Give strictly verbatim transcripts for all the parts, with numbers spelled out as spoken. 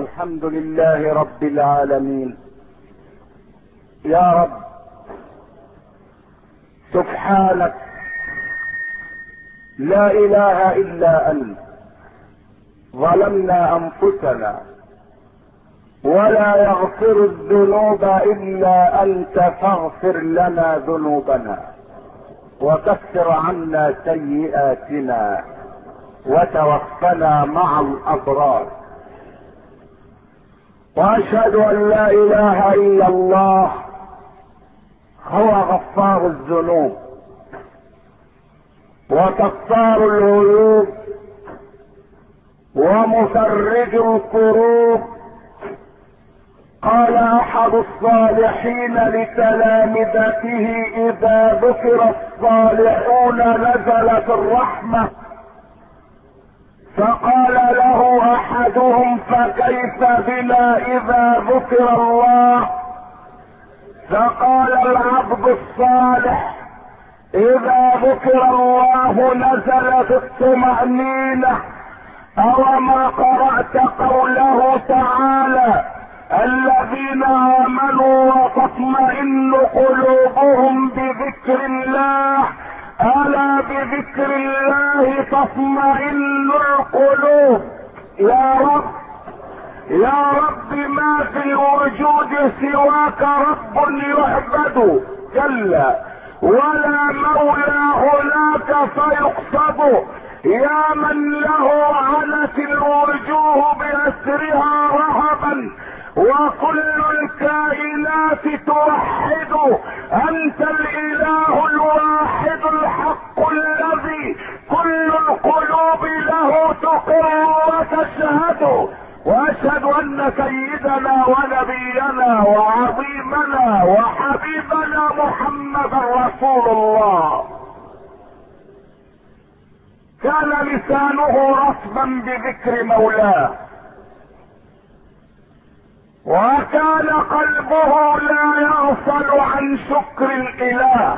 الحمد لله رب العالمين. يا رب سبحانك لا اله الا انت، ظلمنا انفسنا ولا يغفر الذنوب الا انت، فاغفر لنا ذنوبنا وكفر عنا سيئاتنا وتوفنا مع الابرار. واشهد ان لا اله الا الله هو غفار الذنوب وكفار العيوب ومفرج الكروب. قال احد الصالحين لتلامذته اذا ذكر الصالحون نزلت الرحمة، فقال له احدهم فكيف بنا اذا ذكر الله؟ فقال العبد الصالح اذا ذكر الله نزلت الطمأنينة. اوما قرأت قوله تعالى الذين امنوا وتطمئن قلوبهم بذكر الله؟ الا بذكر الله تطمئن القلوب. يا رب يا رب ما في الوجود سواك رب يعبد جل ولا مولى هناك فيقصد. يا من له عنت الوجوه بأسرها رهبا وكل الكائنات توحد. انت الاله الواحد الحق الذي كل القلوب له تقر وتشهد. واشهد ان سيدنا ونبينا وعظيمنا وحبيبنا محمدا رسول الله كان لسانه رطبا بذكر مولاه وكان قلبه لا يغفل عن شكر الاله.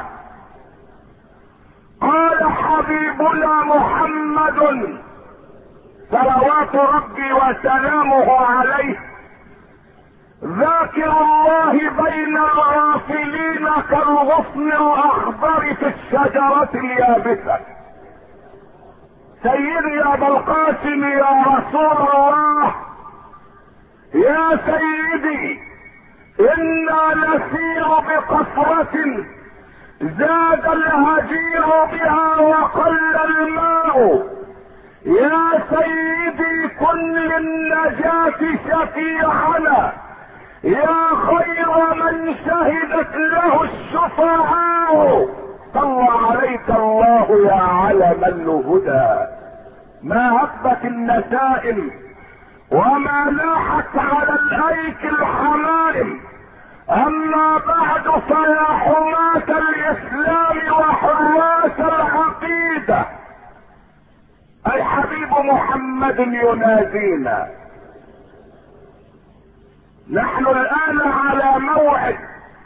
قال حبيبنا محمد صلوات ربي وسلامه عليه ذاكر الله بين الغافلين كالغصن الاخضر في الشجرة اليابسة. سيدي يا ابا القاسم يا رسول الله، يا سيدي انا نسير بقصرة زاد الهجير بها وقل الماء. يا سيدي كن للنجاة شفيعنا، يا خير من شهدت له الشفعاء. صلى عليك الله يا علم الهدى. ما هبت النسائم وما لاحت على الايك الحمائم. اما بعد فيا حماة الاسلام وحراس العقيدة، الحبيب محمد ينادينا. نحن الان على موعد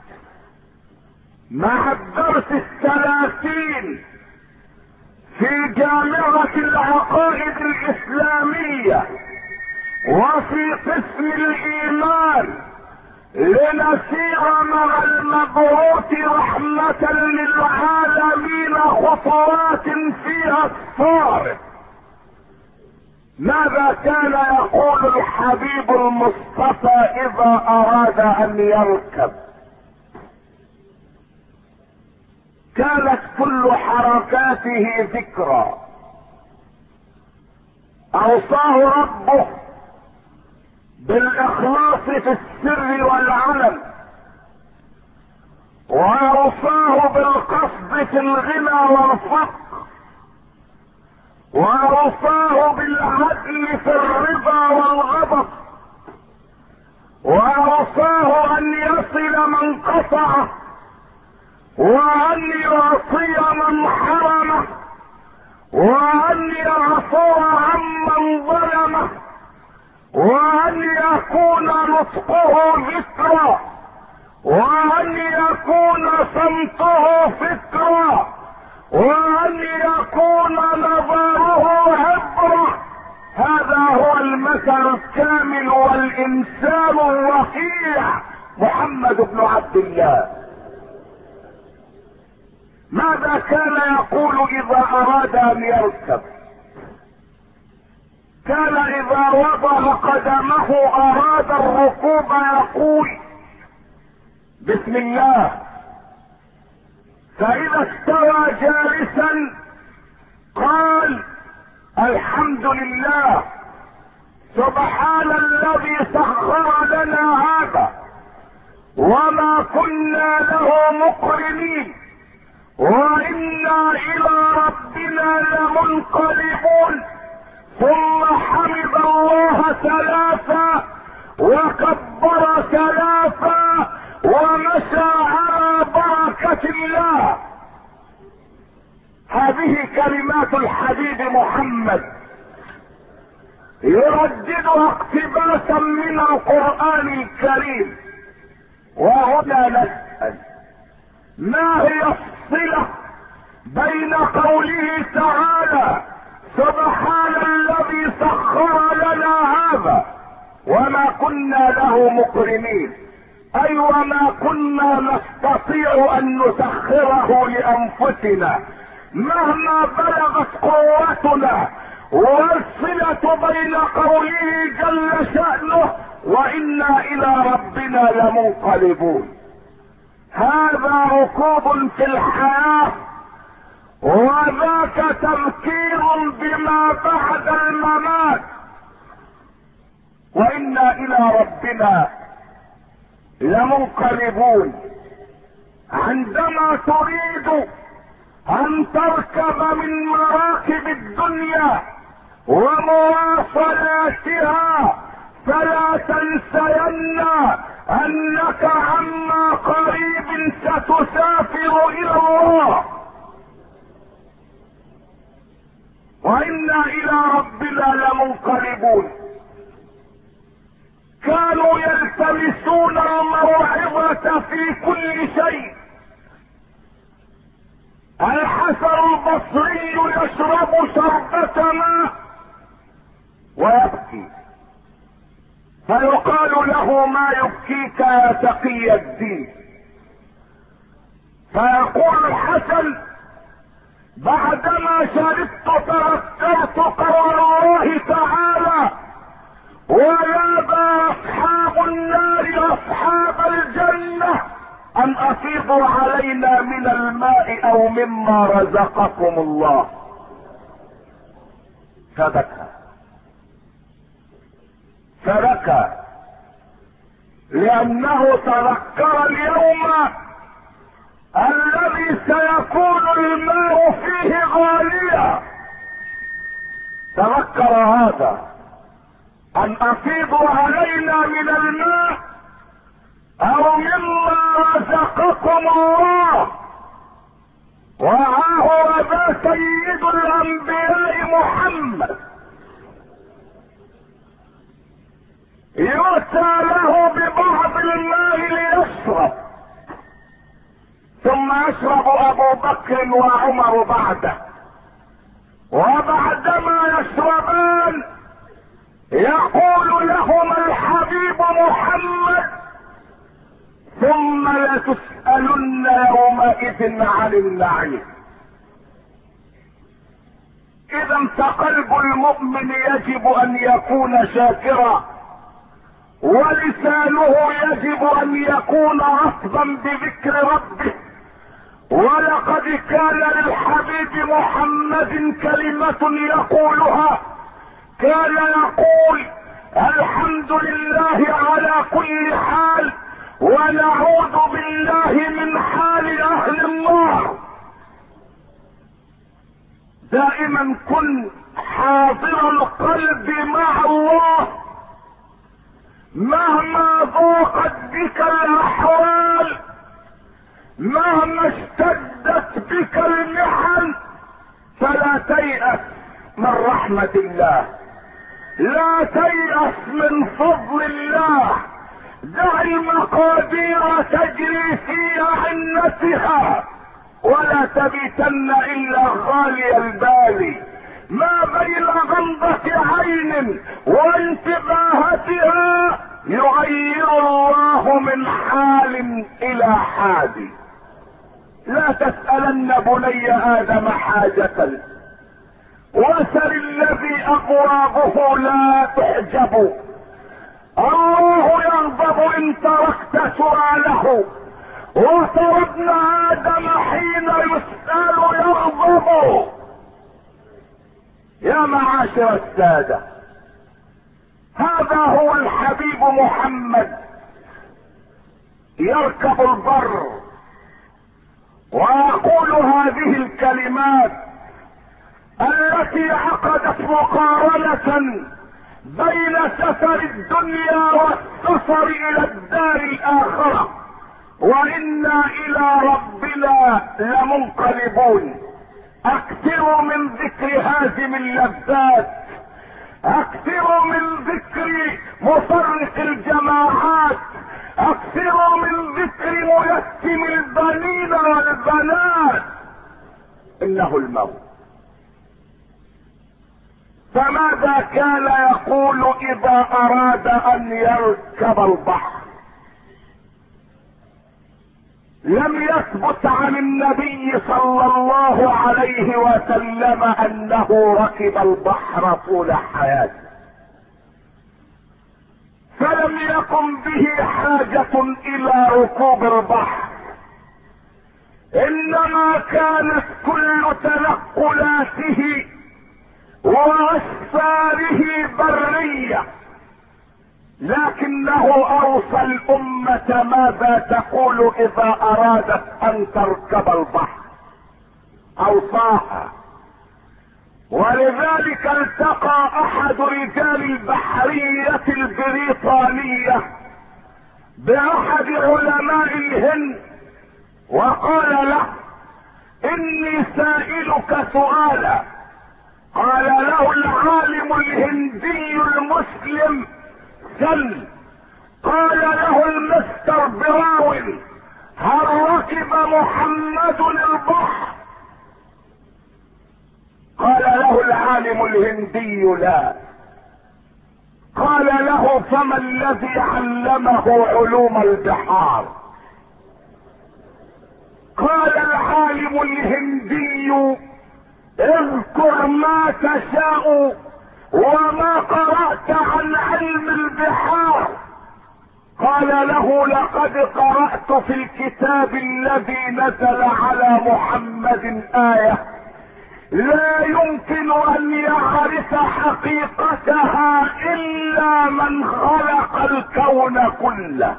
مع الدرس الثلاثين في جامعة العقائد الاسلامية وفي قسم الايمان، لنسير مع المبعوث رحمة للعالمين خطوات فيها الصارف. ماذا كان يقول الحبيب المصطفى اذا اراد ان يركب؟ كانت كل حركاته ذكرى اوصاه ربه بالاخلاص في السر والعلن، واوصاه بالقصد في الغنى والفقر، واوصاه بالعدل في الرضا والغضب، واوصاه ان يصل من قطعه، وان يعطي من حرمه، وان يعفو عمن ظلمه، وان يكون نطقه ذكرى، وان يكون صمته فكرة، وان يكون نظره عبرة. هذا هو المثل الكامل والإنسان الانسان الرفيع محمد بن عبد الله. ماذا كان يقول اذا اراد ان يركب؟ كان اذا وضع قدمه اراد الركوب يقول بسم الله، فاذا استوى جالسا قال الحمد لله، سبحان الذي سخر لنا هذا وما كنا له مقرنين وإنا إلى ربنا لمنقلبون، ثم حمد الله ثلاثا وكبر ثلاثا ومشى على بركة الله. هذه كلمات الحبيب محمد يرددها اقتباسا من القرآن الكريم. وهنا نسأل، ما هي الصلة بين قوله تعالى سبحان الذي سخر لنا هذا وما كنا له مقرنين، اي وما كنا نستطيع ان نسخره لانفسنا مهما بلغت قوتنا، والصلة بين قوله جل شأنه وإنا إلى ربنا لمنقلبون. هذا ركوب في الحياة، وذاك تذكير بما بعد الممات. وإنا إلى ربنا لمنقلبون. عندما تريد ان تركب من مراكب الدنيا ومواصلاتها فلا تنسين انك عما قريب ستسافر الى الله. وانا الى ربنا لمنقلبون. كانوا يلتمسون الموعظة في كل شيء. الحسن البصري يشرب شربة ماء ويبكي، فيقال له ما يبكيك يا تقي الدين؟ فيقول الحسن بعدما شربت تذكرت قول الله تعالى ونادى اصحاب النار اصحاب الجنة ان افيضوا علينا من الماء او مما رزقكم الله. فبكى فبكى لانه تذكر اليوم الذي سيكون الماء فيه غاليا. تذكر هذا ان افيضوا علينا من الماء او مما رزقكم الله. وها هو ذا سيد الانبياء محمد يؤتى له ببعض الماء ليشرب، ثم يشرب ابو بكر وعمر بعده، وبعدما يشربان يقول لهما الحبيب محمد ثم لتسألن يومئذ عن النعيم. اذا فقلب المؤمن يجب ان يكون شاكرا، ولسانه يجب ان يكون رطبا بذكر ربه. ولقد كان للحبيب محمد كلمة يقولها، كان يقول الحمد لله على كل حال ونعوذ بالله من حال اهل النار. دائما كن حاضر القلب مع الله مهما ضاقت بك الاحوال، مهما اشتدت بك المحن، فلا تيأس من رحمة الله، لا تيأس من فضل الله. دع المقادير تجري في عنتها ولا تبيتن الا غالي البال. ما بين غمضة عين وانتباهتها يغير الله من حال الى حال. لا تسألن بني ادم حاجة وسل الذي ابوابه لا تحجب. الله يغضب ان تركت سؤاله، وترى ابن ادم حين يسأل يغضب. يا معاشر السادة، هذا هو الحبيب محمد يركب البر ويقول هذه الكلمات التي عقدت مقارنة بين سفر الدنيا والسفر الى الدار الاخرة. وانا الى ربنا لمنقلبون. اكثروا من ذكر هازم اللذات، اكثروا من ذكر مفرق الجماعات، اكثروا من ذكر ميتم البنين والبنات. انه الموت. فماذا كان يقول اذا اراد ان يركب البحر؟ لم يثبت عن النبي صلى الله عليه وسلم انه ركب البحر طول حياته، فلم يكن به حاجة الى ركوب البحر، انما كانت كل تنقلاته واسفاره برية. لكنه اوصى الامة ماذا تقول اذا ارادت ان تركب البحر، اوصاها. ولذلك التقى احد رجال البحرية البريطانية باحد علماء الهند وقال له: اني سائلك سؤالا. قال له العالم الهندي المسلم: سل. قال له المستر براون: هل ركب محمد البحر؟ قال له العالم الهندي: لا. قال له: فما الذي علمه علوم البحار؟ قال العالم الهندي: اذكر ما تشاء وما قرأت عن علم البحار. قال له: لقد قرأت في الكتاب الذي نزل على محمد آية لا يمكن ان يعرف حقيقتها الا من خلق الكون كله.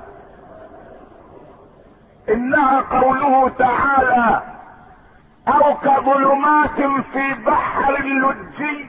انها قوله تعالى: او كظلمات في بحر اللجي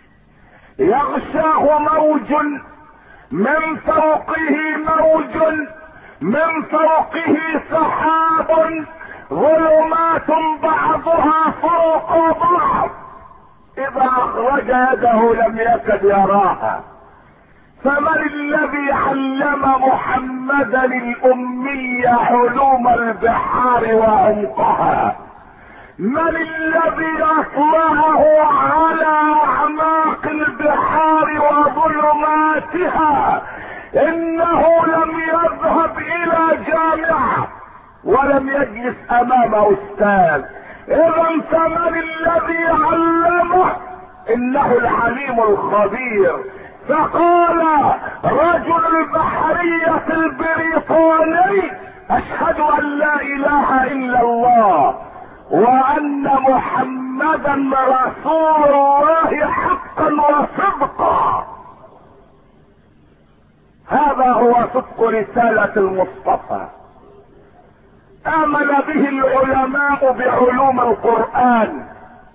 يغشاه موج من فوقه موج من فوقه سحاب ظلمات بعضها فوق بعض اذا اخرج يده لم يكد يراها. فمن الذي علم محمدا الامي علوم البحار وعمقها؟ من الذي اطلعه على اعماق البحار وظلماتها؟ انه لم يذهب الى جامعة ولم يجلس امام استاذ. اذا فمن الذي علمه؟ انه العليم الخبير. فقال رجل البحرية البريطاني: اشهد ان لا اله الا الله وان محمدا رسول الله حقا وصدقا. هذا هو صدق رسالة المصطفى. امن به العلماء بعلوم القرآن،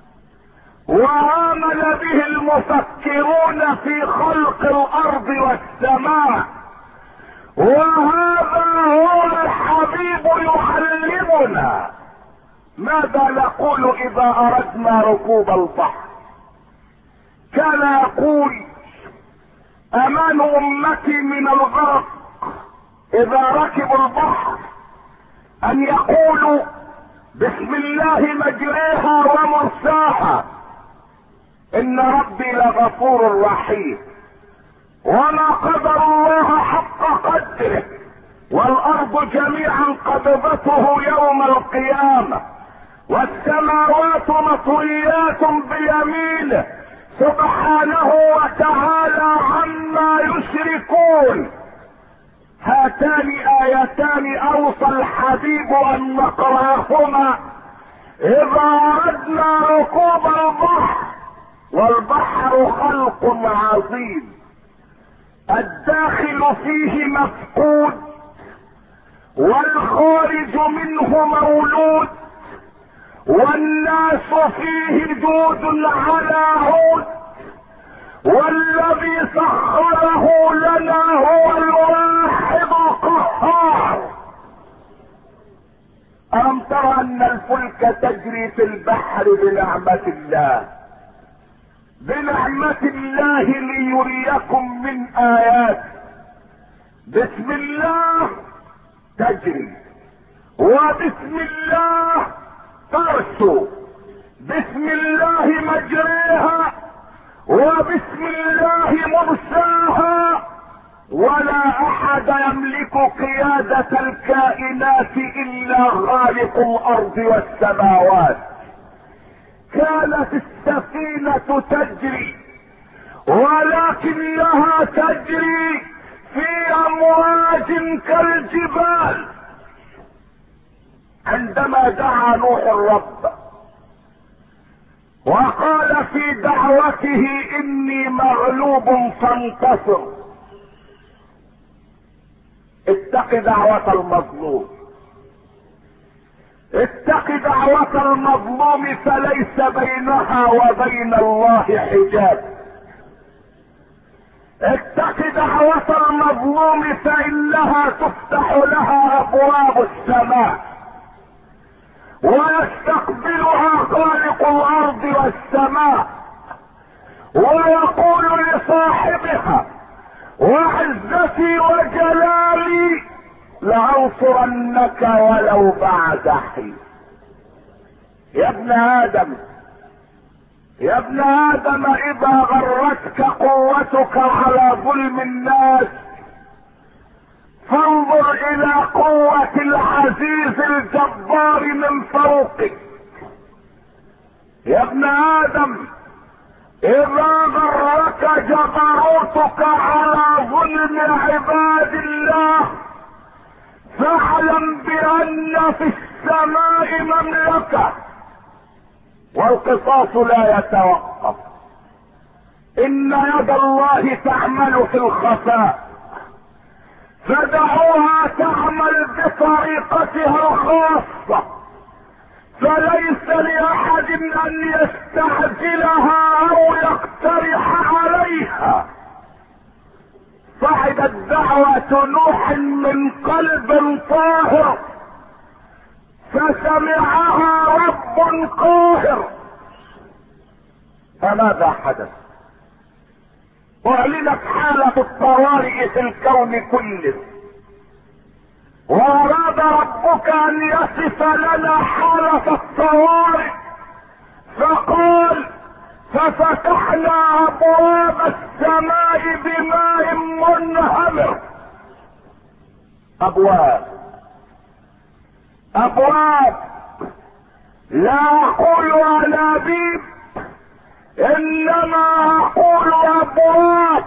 وامن به المفكرون في خلق الارض والسماء، وهذا هو الحبيب يعلمنا ماذا نقول اذا اردنا ركوب البحر. كان يقول: امان امتي من الغرق اذا ركبوا البحر ان يقولوا: بسم الله مجريها ومرساها، ان ربي لغفور رحيم. وما قدر الله حق قدره. قابضته يوم القيامة، والسماوات مطويات بيمينه سبحانه وتعالى عما يشركون. هاتان آيتان أوصى الحبيب أن نقرأهما إذا أردنا ركوب البحر، والبحر خلق عظيم الداخل فيه مفقود والخارج منه مولود، والناس فيه جود على عود، والذي سخره لنا هو الواحد القهار. ألم تر أن الفلك تجري في البحر بنعمة الله، بنعمة الله ليريكم من آيات. بسم الله تجري، وبسم الله ترسو، بسم الله مجريها وبسم الله مرساها، ولا احد يملك قيادة الكائنات الا خالق الارض والسماوات. كانت السفينة تجري ولكنها تجري في امواج كالجبال. عندما دعا نوح الرب وقال في دعوته اني مغلوب فانتصر، اتق دعوة المظلوم، اتق دعوة المظلوم فليس بينها وبين الله حجاب. اتق دعوة المظلوم فإنها تفتح لها أبواب السماء ويستقبلها خالق الأرض والسماء، ويقول لصاحبها وعزتي وجلالي لأنصرنك ولو بعد حين. يا ابن آدم، يا ابن آدم، إذا غرتك قوتك على ظلم الناس فانظر إلى قوة العزيز الجبار من فوقك. يا ابن آدم، إذا غرك جبروتك على ظلم عباد الله فاعلم بأن في السماء مملكة والقصاص لا يتوقف. إن يد الله تعمل في الخفاء فدعوها تعمل بطريقتها الخاصة، فليس لأحد أن يستعجلها أو يقترح عليها. صعدت دعوة نوح من قلب طاهر فسمعها رب قاهر. فماذا حدث؟ اعلنت حالة الطوارئ في الكون كله، واراد ربك ان يصف لنا حالة الطوارئ فقال ففتحنا ابواب السماء بماء منهمر. ابواب ابواب لا اقول انابيب انما اقول ابواب.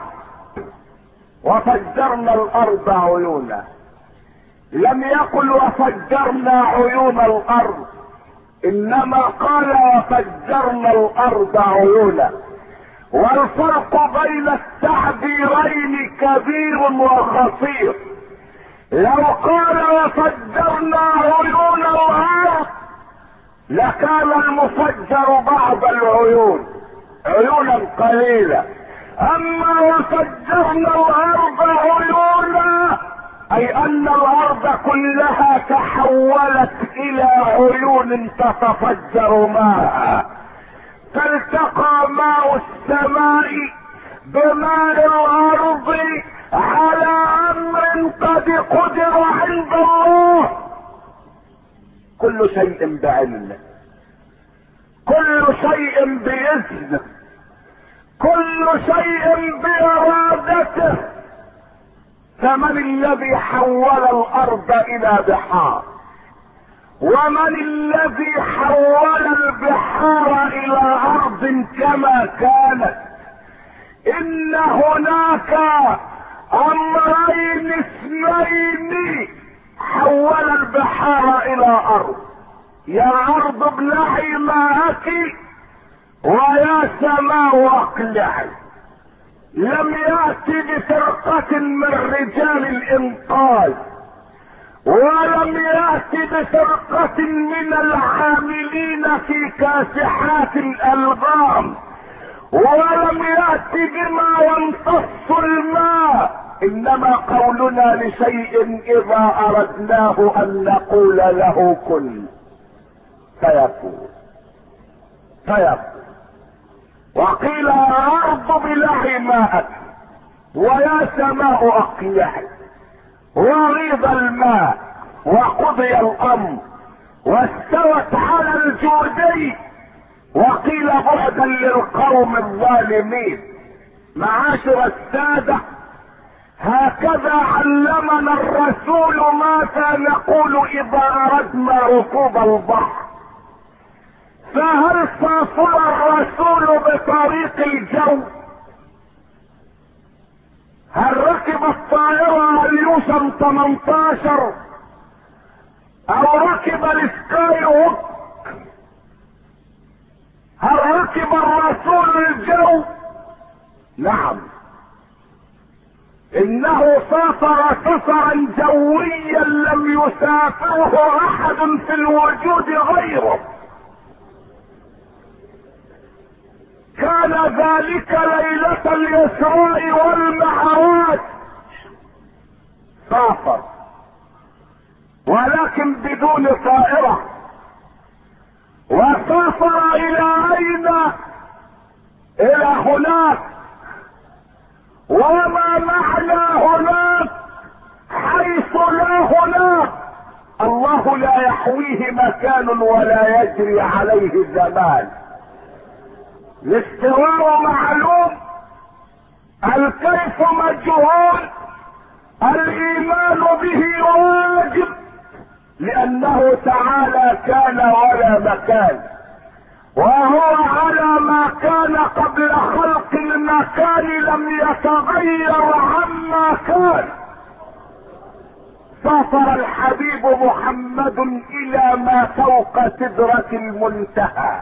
وفجرنا الارض عيونا، لم يقل وفجرنا عيون الارض، انما قال وفجرنا الارض عيونا. والفرق بين التعبيرين كبير وخطير. لو قال وفجرنا عيون الارض لكان المفجر بعض العيون، عيونا قليلة. اما وفجرنا الارض عيونا اي ان الارض كلها تحولت الى عيون تتفجر ماءها، فالتقى ماء السماء بماء الارض على امر قد قدر عند الله. كل شيء بعلمه، كل شيء باذنه، كل شيء بارادته. فمن الذي حول الارض الى بحار؟ ومن الذي حول البحار الى ارض كما كانت؟ ان هناك امرين اثنين حول البحار الى ارض. يا ارض ابلعي ماءك ويا سماء اقلعي. لم يأتي بفرقة من رجال الانقاذ، ولم يأتي بفرقة من العاملين في كاسحات الالغام، ولم يأتي بما يمتص الماء. انما قولنا لشيء اذا اردناه ان نقول له كن فيكون فيكون. وقيل يا ارض ابلعي ماءك ويا سماء اقلعي، وغيض الماء وقضي الامر واستوت على الجودي. وقيل بعدا للقوم الظالمين. معاشر السادة، هكذا علمنا الرسول ماذا نقول اذا اردنا ركوب البحر. فهل سافر الرسول بطريق الجو؟ هل ركب الطائرة اليوسم ثمانية عشر او ركب السكاي ووك؟ هل ركب الرسول الجو؟ نعم، انه سافر سفرا جويا لم يسافره احد في الوجود غيره. كان ذلك ليلة الإسراء والمعراج. سافر ولكن بدون طائرة. وسافر الى اين؟ الى هناك. وما معنى هناك؟ حيث لا هناك. الله لا يحويه مكان ولا يجري عليه زمان. الاستواء معلوم، الكيف مجهول، الايمان به واجب، لانه تعالى كان ولا مكان، وهو على ما كان قبل خلق المكان لم يتغير عما كان. سافر الحبيب محمد الى ما فوق سدرة المنتهى،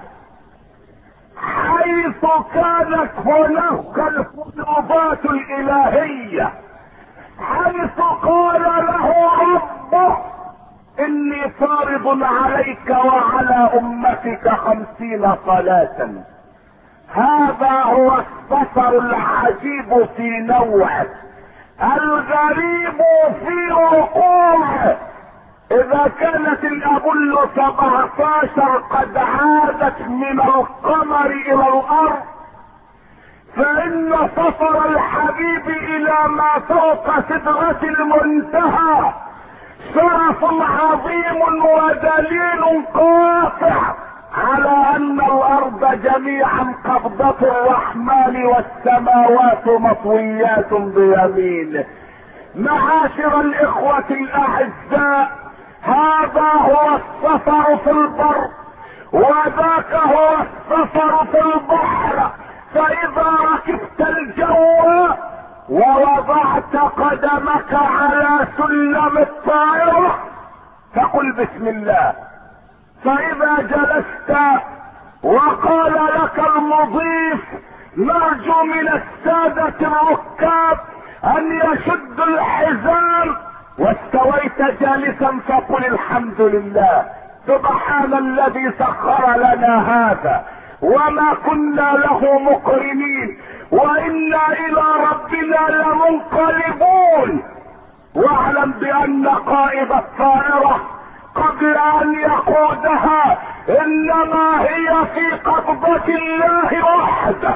حيث كانت هناك الفيوضات الالهية، حيث قال له ربه اني فارض عليك وعلى امتك خمسين صلاة. هذا هو السفر العجيب في نوعه، الغريب في وقوعه. اذا كانت الابل سبعة عشر قد عادت من القمر الى الارض، فان سفر الحبيب الى ما فوق سدرة المنتهى شرف عظيم ودليل قاطع على ان الارض جميعا قبضة الرحمن والسماوات مطويات بيمينه. معاشر الاخوة الاعزاء، هذا هو السفر في البر، وذاك هو السفر في البحر. فاذا ركبت الجو ووضعت قدمك على سلم الطائرة فقل بسم الله. فاذا جلست وقال لك المضيف نرجو من السادة الركاب ان يشد الحزام، واستويت جالسا فقل الحمد لله سبحان الذي سخر لنا هذا وما كنا له مقرنين وانا الى ربنا لمنقلبون. واعلم بان قائد الطائرة قبل ان يقودها انما هي في قبضة الله وحده،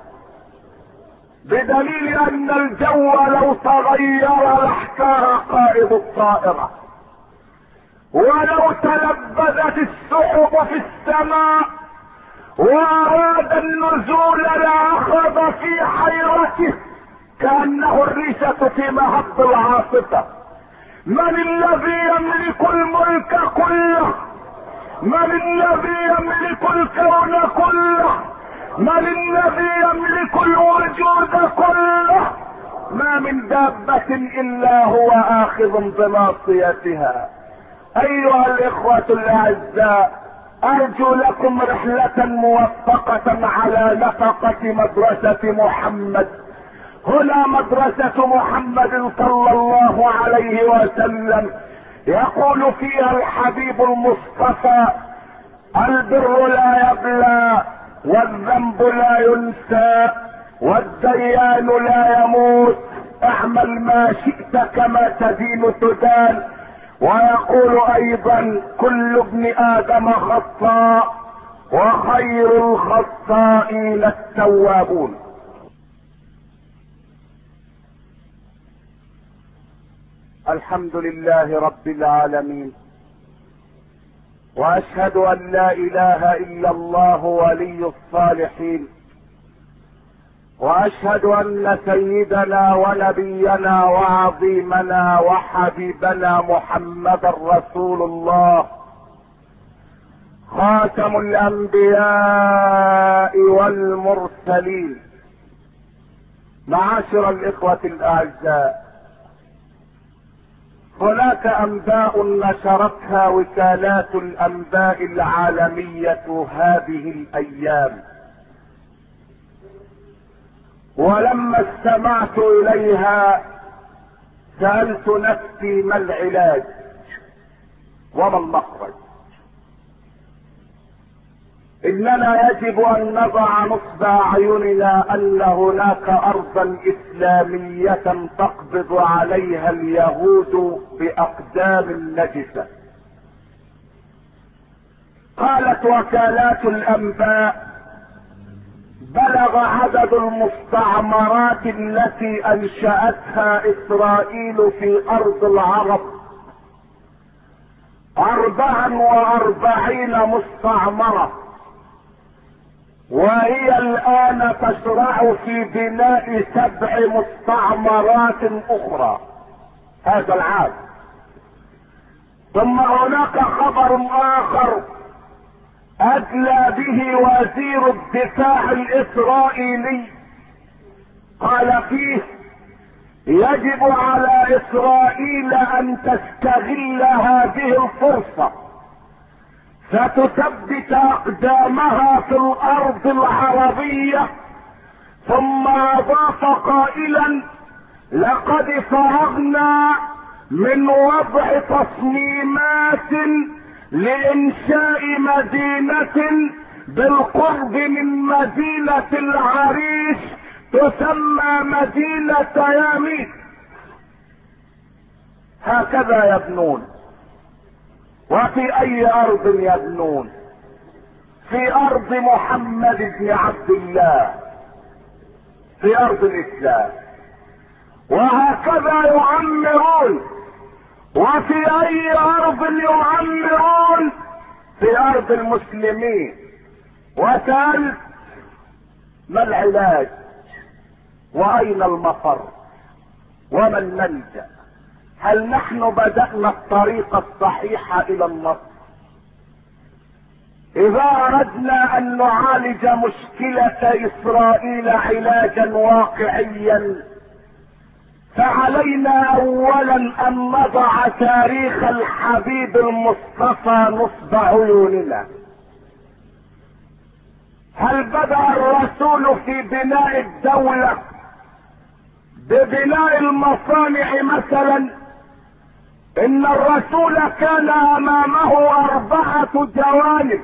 بدليل ان الجو لو تغير لاحتار قائد الطائرة، ولو تلبدت السحب في السماء واراد النزول لاخذ في حيرته كأنه الريشة في مهب العاصفة. من الذي يملك الملك كله؟ من الذي يملك الكون كله؟ من الذي يملك الوجود كله؟ ما من دابة الا هو اخذ بناصيتها. ايها الاخوة الاعزاء، ارجو لكم رحلة موفقة على نفقة مدرسة محمد. هنا مدرسة محمد صلى الله عليه وسلم، يقول فيها الحبيب المصطفى: البر لا يبلى، والذنب لا ينسى، والديان لا يموت، اعمل ما شئت كما تدين تدان. ويقول ايضا: كل ابن ادم خطاء، وخير الخطائين التوابون. الحمد لله رب العالمين، واشهد ان لا اله الا الله ولي الصالحين، واشهد ان سيدنا ونبينا وعظيمنا وحبيبنا محمدا رسول الله، خاتم الانبياء والمرسلين. معاشر الاخوة الاعزاء، هناك انباء نشرتها وكالات الانباء العالمية هذه الايام، ولما استمعت اليها سألت نفسي: ما العلاج وما المخرج؟ اننا يجب ان نضع نصب اعيننا ان هناك ارضا اسلامية تقبض عليها اليهود باقدام نجسة. قالت وكالات الانباء: بلغ عدد المستعمرات التي انشأتها اسرائيل في ارض العرب اربعا واربعين مستعمرة، وهي الان تشرع في بناء سبع مستعمرات اخرى هذا العام. ثم هناك خبر اخر ادلى به وزير الدفاع الاسرائيلي، قال فيه: يجب على اسرائيل ان تستغل هذه الفرصة فتثبت اقدامها في الارض العربية. ثم اضاف قائلا: لقد فرغنا من وضع تصميمات لانشاء مدينة بالقرب من مدينة العريش تسمى مدينة ياميت. هكذا يبنون. وفي اي ارض يبنون؟ في ارض محمد بن عبد الله، في ارض الاسلام. وهكذا يعمرون. وفي اي ارض يعمرون؟ في ارض المسلمين. وسألت: ما العلاج واين المفر وما الملجأ؟ هل نحن بدأنا الطريق الصحيح الى النصر؟ اذا اردنا ان نعالج مشكلة اسرائيل علاجا واقعيا فعلينا اولا ان نضع تاريخ الحبيب المصطفى نصب عيوننا. هل بدأ الرسول في بناء الدولة ببناء المصانع مثلا؟ ان الرسول كان امامه اربعة جوانب: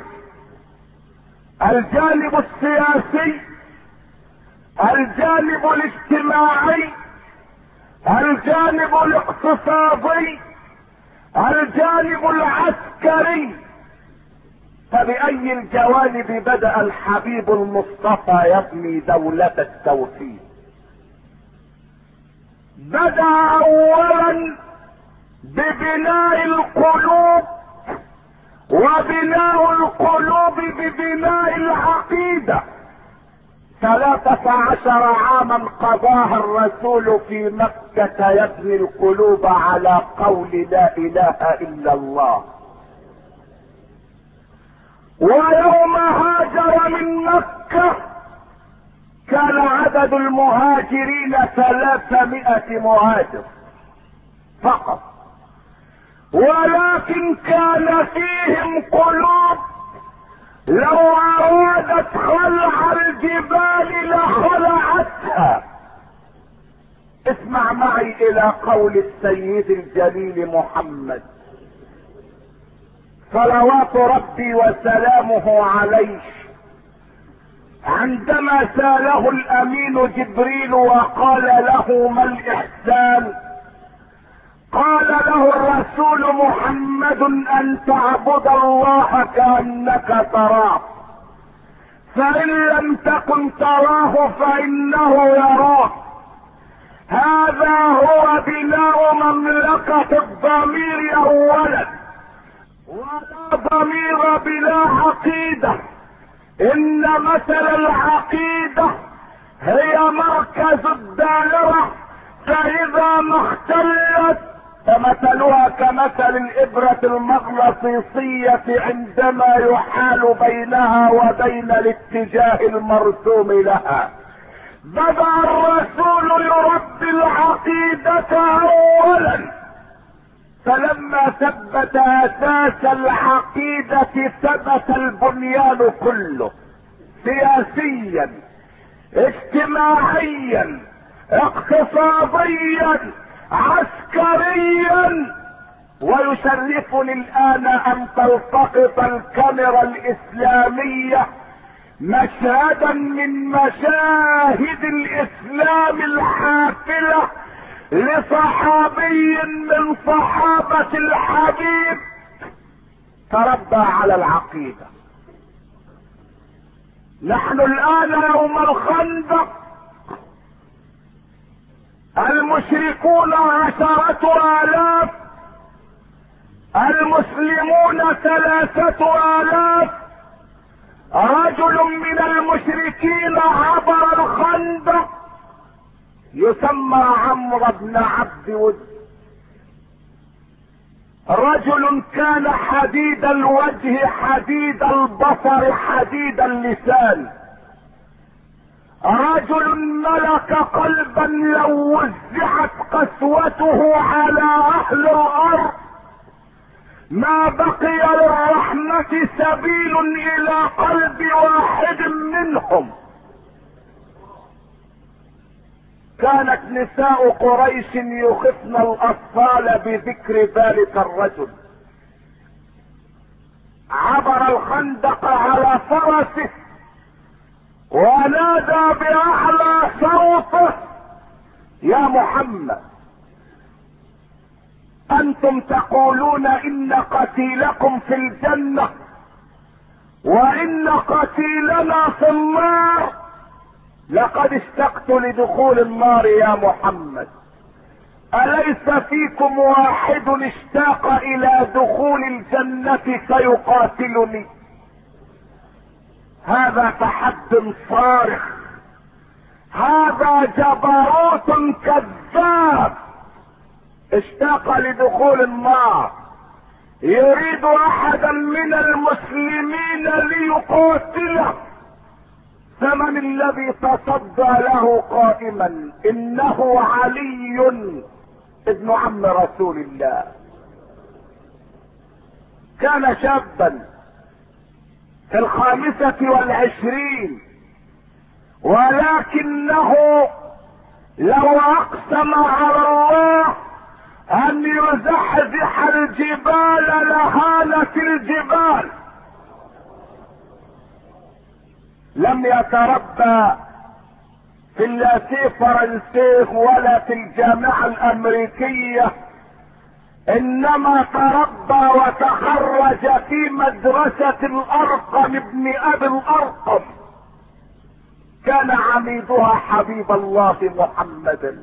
الجانب السياسي، الجانب الاجتماعي، الجانب الاقتصادي، الجانب العسكري. فبأي الجوانب بدأ الحبيب المصطفى يبني دولة التوحيد؟ بدأ اولا ببناء القلوب، وبناء القلوب ببناء العقيدة. ثلاثة عشر عاما قضاها الرسول في مكة يبني القلوب على قول لا اله الا الله. ويوم هاجر من مكة كان عدد المهاجرين ثلاثمائة مهاجر فقط، ولكن كان فيهم قلوب لو ارادت خلع الجبال لخلعتها. اسمع معي الى قول السيد الجليل محمد صلوات ربي وسلامه عليه عندما ساله الامين جبريل وقال له ما الاحسان؟ قال له الرسول محمد ان تعبد الله كأنك تراه، فان لم تكن تراه فانه يراك. هذا هو بناء مملكة الضمير اولا، ولا ضمير بلا عقيدة. ان مثل العقيدة هي مركز الدائرة، فاذا ما اختلت فمثلها كمثل الابرة المغناطيسية عندما يحال بينها وبين الاتجاه المرسوم لها. بدأ الرسول يربي العقيدة اولا، فلما ثبت اساس العقيدة ثبت البنيان كله، سياسيا اجتماعيا اقتصاديا عسكريا. ويشرفني الان ان تلتقط الكاميرا الاسلامية مشهدا من مشاهد الاسلام الحافلة لصحابي من صحابة الحبيب تربى على العقيدة. نحن الان يوم الخندق المشركون عشرة آلاف، المسلمون ثلاثة آلاف. رجل من المشركين عبر الخندق يسمى عمرو بن عبد ود، رجل كان حديد الوجه حديد البصر حديد اللسان، رجل ملك قلبا لو وزعت قسوته على اهل الارض ما بقي للرحمة سبيل الى قلب واحد منهم. كانت نساء قريش يخفن الاطفال بذكر ذلك الرجل. عبر الخندق على فرسه ونادى باعلى صوته يا محمد، انتم تقولون ان قتيلكم في الجنة وان قتيلنا في النار، لقد اشتقت لدخول النار يا محمد، اليس فيكم واحد اشتاق الى دخول الجنة فيقاتلني؟ هذا تحد صارخ، هذا جبروت كذاب، اشتاق لدخول النار، يريد احدا من المسلمين ليقاتله. فمن الذي تصدى له قائما؟ انه علي ابن عم رسول الله. كان شابا في الخامسة والعشرين، ولكنه لو اقسم على الله ان يزحزح الجبال لهانت الجبال. لم يتربى في اللاسيه فرنسيه ولا في الجامعة الامريكية، انما تربى وتخرج في مدرسة الارقم ابن ابي الارقم، كان عميدها حبيب الله محمد.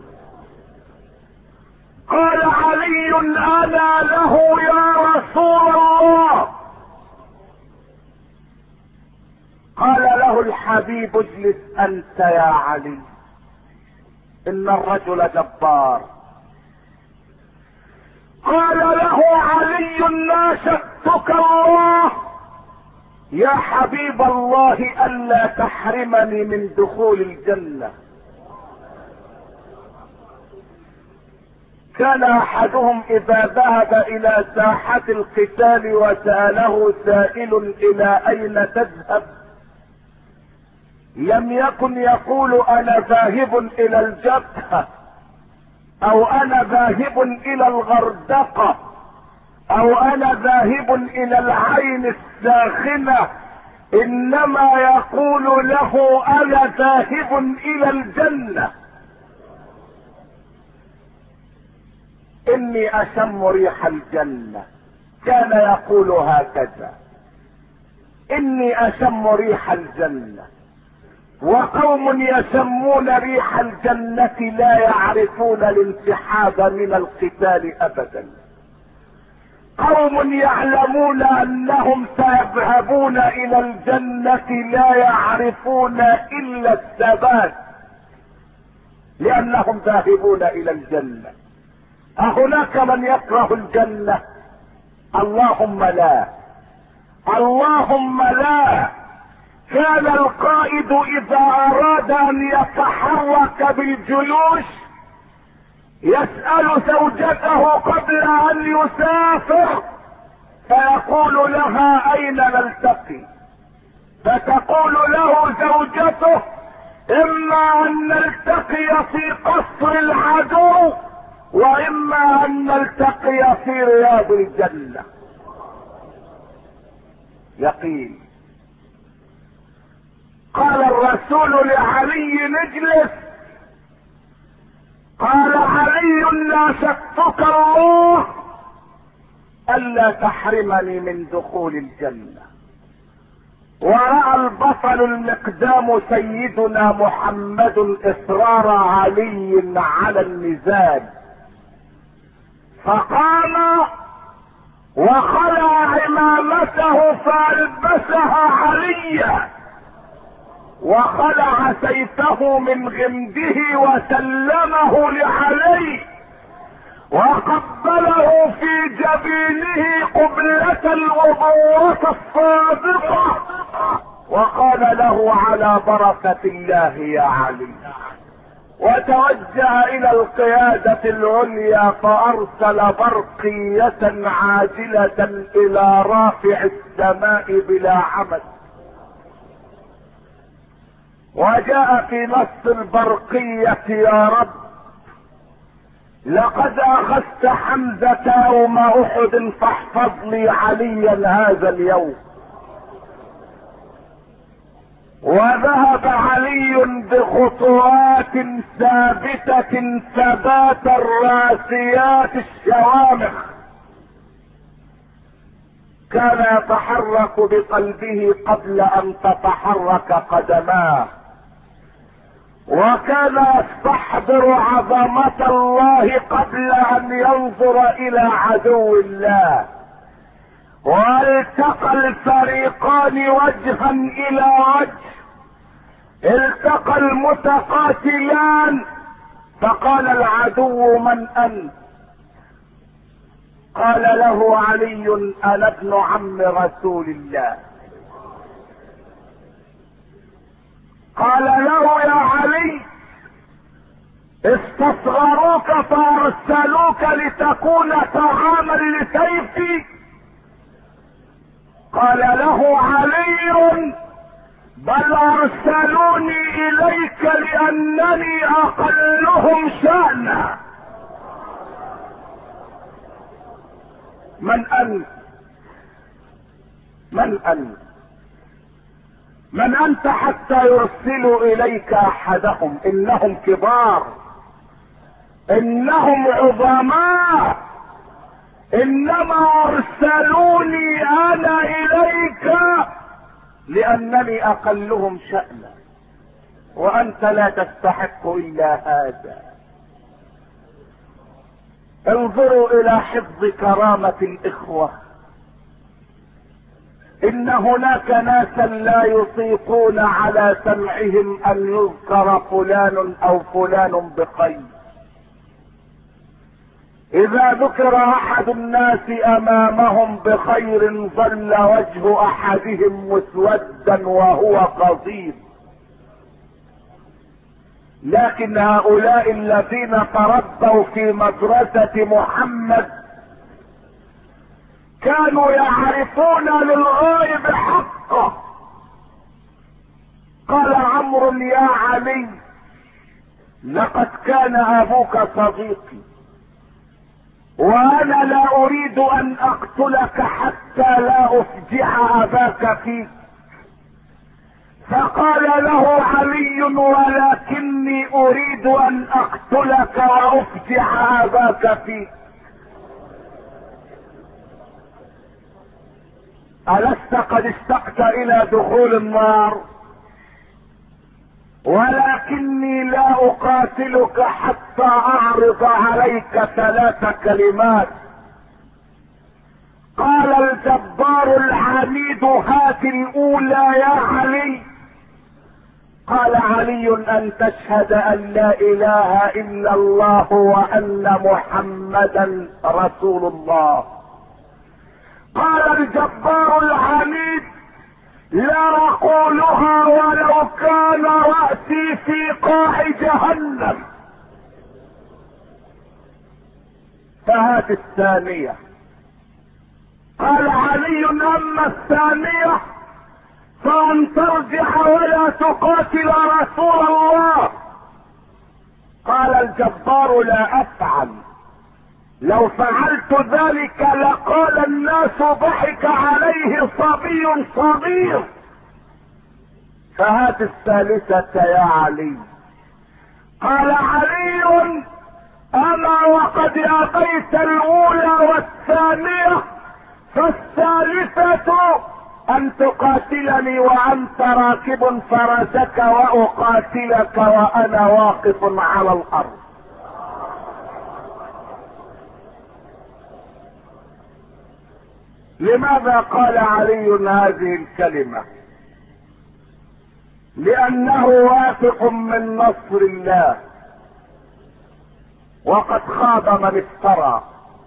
قال علي انا له يا رسول الله. قال له الحبيب اجلس انت يا علي، ان الرجل جبار. قال له علي ناشدتك الله يا حبيب الله ألا تحرمني من دخول الجنة. كان احدهم اذا ذهب الى ساحة القتال وسأله سائل الى اين تذهب لم يكن يقول انا ذاهب الى الجبهة او انا ذاهب الى الغردقة او انا ذاهب الى العين الساخنة، انما يقول له انا ذاهب الى الجنة. اني اشم ريح الجنة، كان يقول هكذا اني اشم ريح الجنة. وقوم يشمون ريح الجنة لا يعرفون الانسحاب من القتال ابدا. قوم يعلمون انهم سيذهبون الى الجنة لا يعرفون الا الثبات لانهم ذاهبون الى الجنة. أهناك من يكره الجنة؟ اللهم لا، اللهم لا. كان القائد اذا اراد ان يتحرك بالجيوش يسأل زوجته قبل ان يسافر فيقول لها اين نلتقي، فتقول له زوجته اما ان نلتقي في قصر العدو واما ان نلتقي في رياض الجنة. يقين. قال الرسول لعلي اجلس، قال علي لا شكك الله الا تحرمني من دخول الجنة. ورأى البطل المقدام سيدنا محمد اصرار علي على النزال فقام وخلع عمامته فالبسها عليا وخلع سيفه من غمده وسلمه لعلي وقبله في جبينه قبلة الأبوة الصادقة وقال له على بركة الله يا علي. وتوجه الى القيادة العليا فارسل برقية عاجلة الى رافع السماء بلا عمد. وجاء في نص البرقية يا رب لقد اخذت حمزة يوم احد فاحفظ لي عليا هذا اليوم. وذهب علي بخطوات ثابتة ثبات الراسيات الشوامخ، كان يتحرك بقلبه قبل ان تتحرك قدماه، وكان يستحضر عظمة الله قبل ان ينظر الى عدو الله. والتقى الفريقان وجها الى وجه، التقى المتقاتلان فقال العدو من انت؟ قال له علي انا ابن عم رسول الله. قال له يا علي استصغروك فارسلوك لتكون طعاما لسيفي؟ قال له علي بل ارسلوني اليك لانني اقلهم شأنا. من انت؟ من انت؟ من انت حتى يرسلوا اليك احدهم؟ انهم كبار، انهم عظماء، انما ارسلوني انا اليك لانني اقلهم شأنا، وانت لا تستحق الا هذا. انظروا الى حفظ كرامة الاخوة. ان هناك ناسا لا يطيقون على سمعهم ان يذكر فلان او فلان بخير. اذا ذكر احد الناس امامهم بخير ظل وجه احدهم مسودا وهو قضيب. لكن هؤلاء الذين تربوا في مدرسة محمد كانوا يعرفون للغائب حقه. قال عمرو يا علي لقد كان ابوك صديقي وانا لا اريد ان اقتلك حتى لا افجع اباك فيك. فقال له علي ولكني اريد ان اقتلك وافجع اباك فيك. ألست قد اشتقت الى دخول النار؟ ولكني لا اقاتلك حتى اعرض عليك ثلاث كلمات. قال الجبار الحميد هات الاولى يا علي. قال علي ان تشهد ان لا اله الا الله وان محمدا رسول الله. قال الجبار الحميد لا اقولها ولو كان رأسي في قاع جهنم. فهات الثانية. قال علي اما الثانية فان ترجع ولا تقاتل رسول الله. قال الجبار لا افعل، لو فعلت ذلك لقال الناس ضحك عليه صبي صغير. فهات الثالثة يا علي. قال علي اما وقد ابيت الاولى والثانية فالثالثة ان تقاتلني وانت راكب فرسك واقاتلك وانا واقف على الارض. لماذا قال علي هذه الكلمة؟ لانه واثق من نصر الله، وقد خاب من افترى،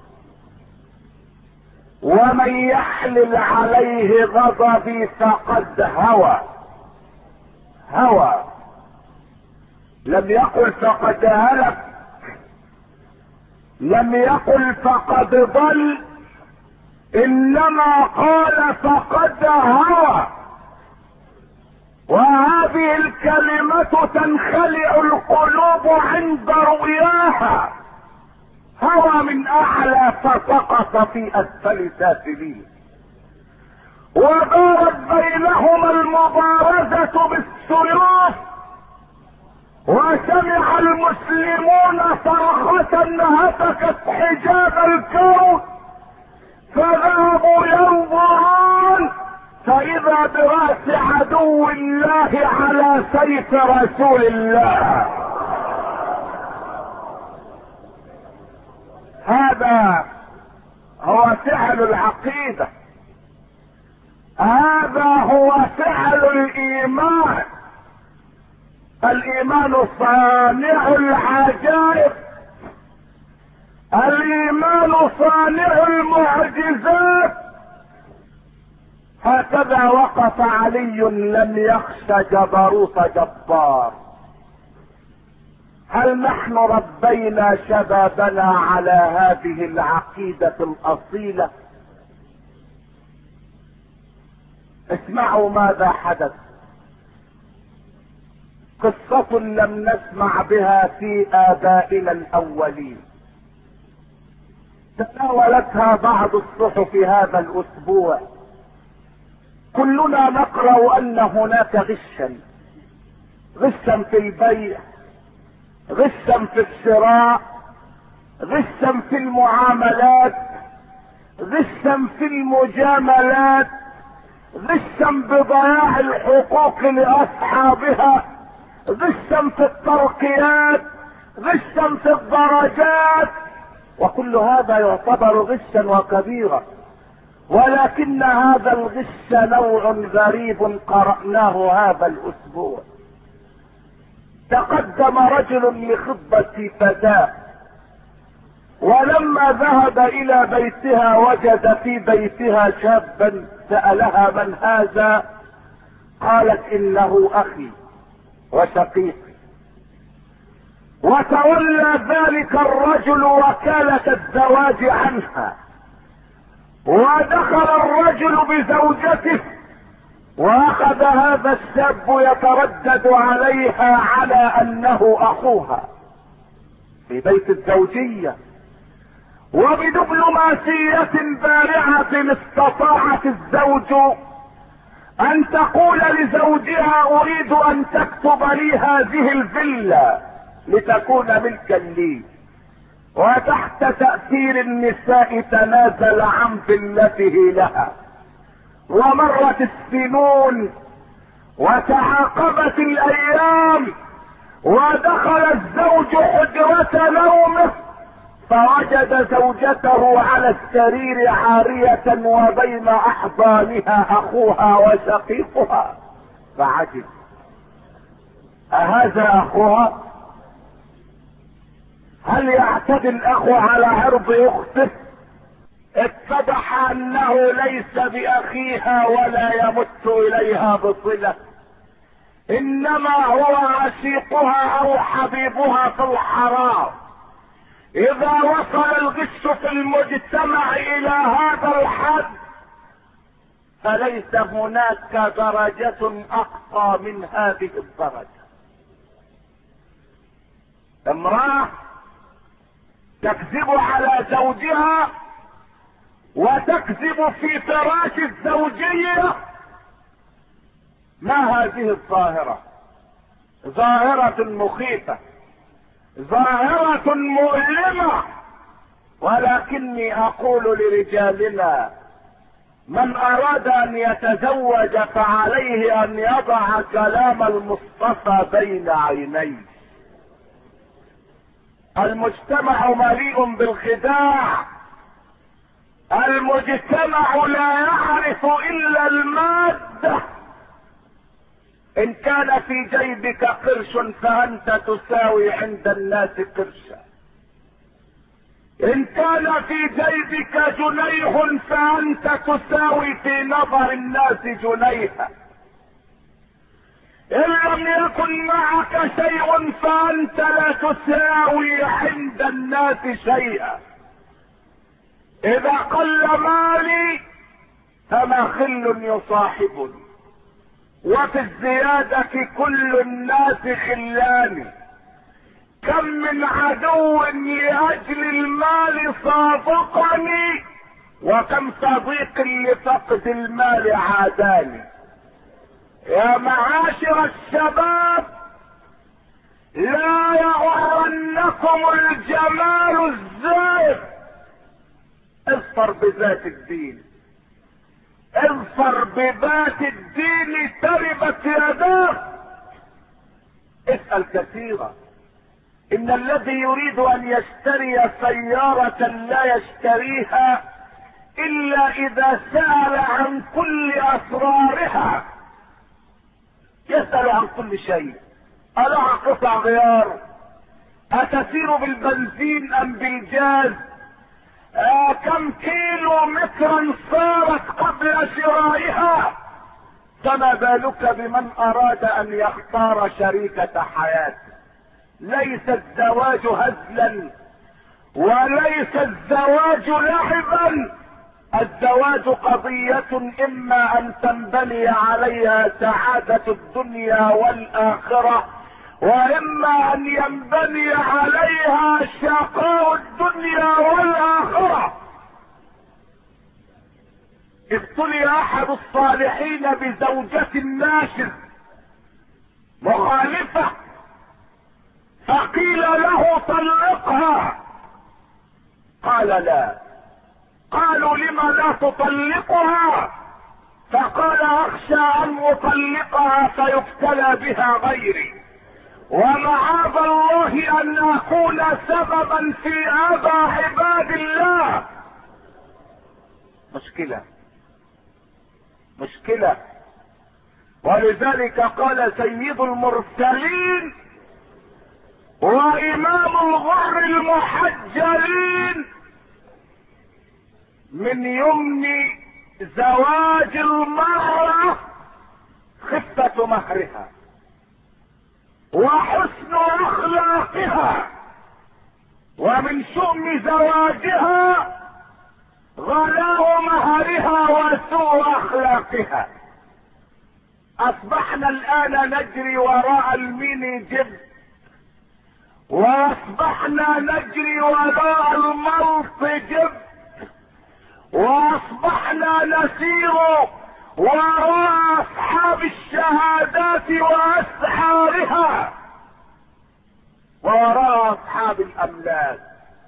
ومن يحلل عليه غضبي فقد هوى. هوى، لم يقل فقد هلك، لم يقل فقد ضل، انما قال فقد هوى. وهذه الكلمة تنخلع القلوب عند رؤياها. هوى من اعلى فسقط في اسفل سافلين. ودارت بينهما المبارزة بالسيوف، وسمع المسلمون صرخة هتكت حجاب الكون، فذهبوا ينظرون فاذا برأس عدو الله على سيف رسول الله. هذا هو فعل العقيدة، هذا هو فعل الايمان. الايمان صانع العجائب، الايمان صانع المعجزات. هكذا وقف علي لم يخش جبروت جبار. هل نحن ربينا شبابنا على هذه العقيدة الاصيلة؟ اسمعوا ماذا حدث. قصة لم نسمع بها في آبائنا الأولين، تناولتها بعض الصحف هذا الأسبوع. كلنا نقرأ أن هناك غشا، غشا في البيع، غشا في الشراء، غشا في المعاملات، غشا في المجاملات، غشا بضياع الحقوق لأصحابها، غشا في الترقيات، غشا في الدرجات. وكل هذا يعتبر غشا وكبيرا، ولكن هذا الغش نوع غريب قرأناه هذا الأسبوع. تقدم رجل لخطبة فتاة ولما ذهب الى بيتها وجد في بيتها شابا. سألها من هذا؟ قالت انه اخي وشقيقي. وتولى ذلك الرجل وكالة الزواج عنها، ودخل الرجل بزوجته، واخذ هذا الشاب يتردد عليها على انه اخوها في بيت الزوجية. وبدبلوماسية بارعة استطاعت الزوج ان تقول لزوجها اريد ان تكتب لي هذه الفيلا لتكون ملكا لي، وتحت تأثير النساء تنازل عن فلته لها. ومرت السنون وتعاقبت الايام، ودخل الزوج حجرة نومه فوجد زوجته على السرير عارية وبين احضانها اخوها وشقيقها، فعجب: اهذا اخوها؟ هل يعتدي الاخ على عرض اخته؟ اتضح انه ليس باخيها ولا يمت اليها بصلة، انما هو عشيقها او حبيبها في الحرام. اذا وصل الغش في المجتمع الى هذا الحد فليس هناك درجة اقصى من هذه الدرجة. امرأة تكذب على زوجها وتكذب في فراش الزوجية، ما هذه الظاهرة؟ ظاهرة مخيفة، ظاهرة مؤلمة. ولكني اقول لرجالنا: من اراد ان يتزوج فعليه ان يضع كلام المصطفى بين عينيه. المجتمع مليء بالخداع، المجتمع لا يعرف الا المادة. ان كان في جيبك قرش فانت تساوي عند الناس قرشا، ان كان في جيبك جنيه فانت تساوي في نظر الناس جنيها، ان لم يكن معك شيء فانت لا تساوي عند الناس شيئا. اذا قل مالي فما خل يصاحبني، وفي الزيادة كل الناس خلاني. كم من عدو لاجل المال صادقني، وكم صديق لفقد المال عاداني. يا معاشر الشباب، لا يغرنكم الجمال الزائف، اظفر بذات الدين، اظفر بذات الدين تربت يداك. اسأل كثيرا. ان الذي يريد ان يشتري سيارة لا يشتريها الا اذا سأل عن كل اسرارها. يسأل عن كل شيء: ألها قطع غيار؟ أتسير بالبنزين أم بالجاز؟ آه كم كيلو مترا صارت قبل شرائها؟ فما بالك بمن أراد أن يختار شريكة حياته؟ ليس الزواج هزلا، وليس الزواج لعبا. الزواج قضية اما ان تنبني عليها سعادة الدنيا والاخرة، واما ان ينبني عليها شقاء الدنيا والاخرة. ابتلي احد الصالحين بزوجة ناشز مخالفة، فقيل له طلقها، قال لا. قالوا: لم لا تطلقها؟ فقال: اخشى ان اطلقها فيبتلى بها غيري، ومعاذ الله ان اكون سببا في اذى عباد الله. مشكلة مشكلة. ولذلك قال سيد المرسلين: وامام الغر المحجلين من يمن زواج المرأة خفة مهرها وحسن اخلاقها، ومن شؤم زواجها غلاء مهرها وسوء اخلاقها. اصبحنا الان نجري وراء الميني جيب، واصبحنا نجري وراء الملط جيب، واصبحنا نسير وراء اصحاب الشهادات واسعارها وراء اصحاب الاملاك.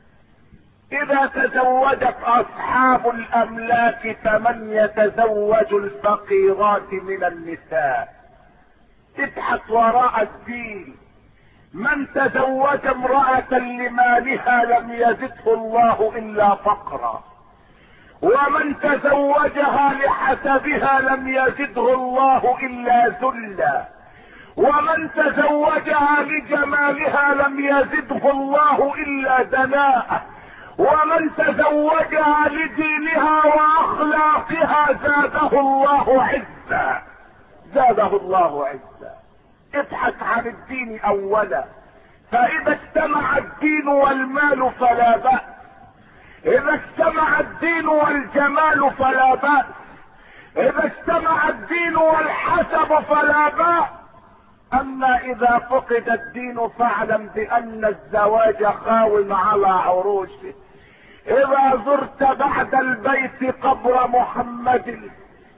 اذا تزوجت اصحاب الاملاك فمن يتزوج الفقيرات من النساء؟ ابحث وراء الدين. من تزوج امرأة لمالها لم يزده الله الا فقرا، ومن تزوجها لحسبها لم يزده الله الا ذلا، ومن تزوجها لجمالها لم يزده الله الا دناءة، ومن تزوجها لدينها واخلاقها زاده الله عزا، زاده الله عزا. ابحث عن الدين اولا، فاذا اجتمع الدين والمال فلا بأس، اذا اجتمع الدين والجمال فلا بأس، اذا اجتمع الدين والحسب فلا بأس. اما اذا فقد الدين فاعلم بان الزواج خاو على عروشه. اذا زرت بعد البيت قبر محمد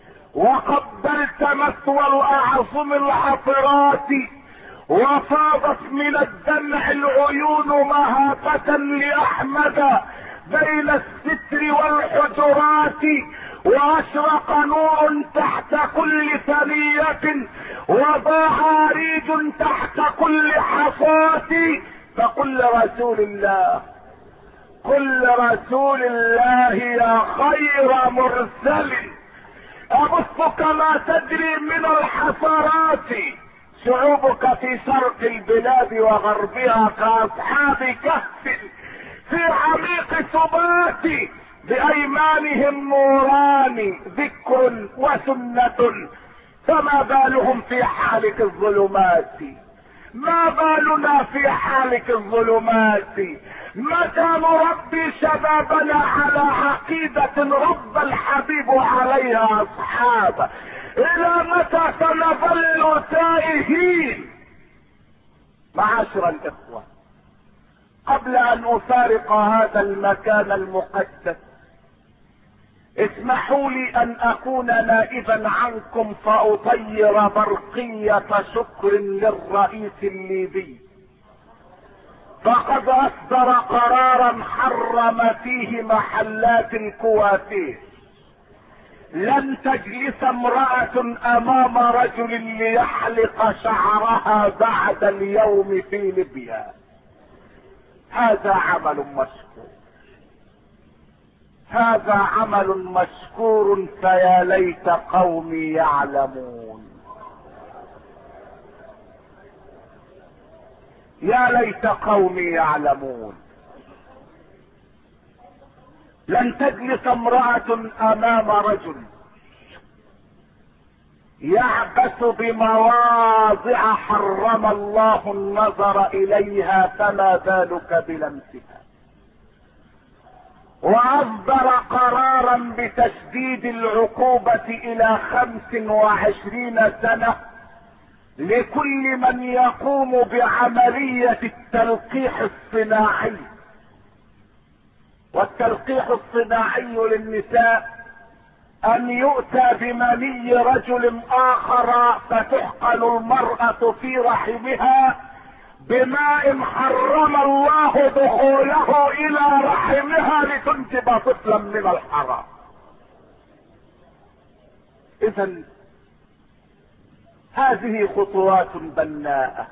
وقبلت مثوى الاعظم العطرات وفاضت من الدمع العيون مهابة لاحمد بين الستر والحجرات، واشرق نور تحت كل ثنية وضاع عريج تحت كل حصاة، فقل لرسول الله، قل لرسول الله يا خير مرسل ابثك ما تجري من الحصرات، شعوبك في شرق البلاد وغربها كاصحاب كهف في عميق سبات، بايمانهم نوران ذكر وسنة، فما بالهم في حالك الظلمات؟ ما بالنا في حالك الظلمات؟ متى نربي شبابنا على عقيدة رب الحبيب عليها اصحابه؟ الى متى سنظل تائهين؟ معاشر الاخوة، قبل ان افارق هذا المكان المقدس اسمحوا لي ان اكون نائبا عنكم فاطير برقية شكر للرئيس الليبي، فقد اصدر قرارا حرم فيه محلات الكوافير. لن تجلس امرأة امام رجل ليحلق شعرها بعد اليوم في ليبيا. هذا عمل مشكور، هذا عمل مشكور، فيا ليت قومي يعلمون، يا ليت قومي يعلمون. لن تجلس امرأة امام رجل يعبث بمواضع حرم الله النظر اليها، فما بالك بلمسها. واصدر قرارا بتشديد العقوبة الى خمس وعشرين سنة لكل من يقوم بعملية التلقيح الصناعي. والتلقيح الصناعي للنساء ان يؤتى بمني رجل اخر فتحقن المرأة في رحمها بماء حرم الله دخوله الى رحمها لتنجب طفلا من الحرام. اذا هذه خطوات بناءة،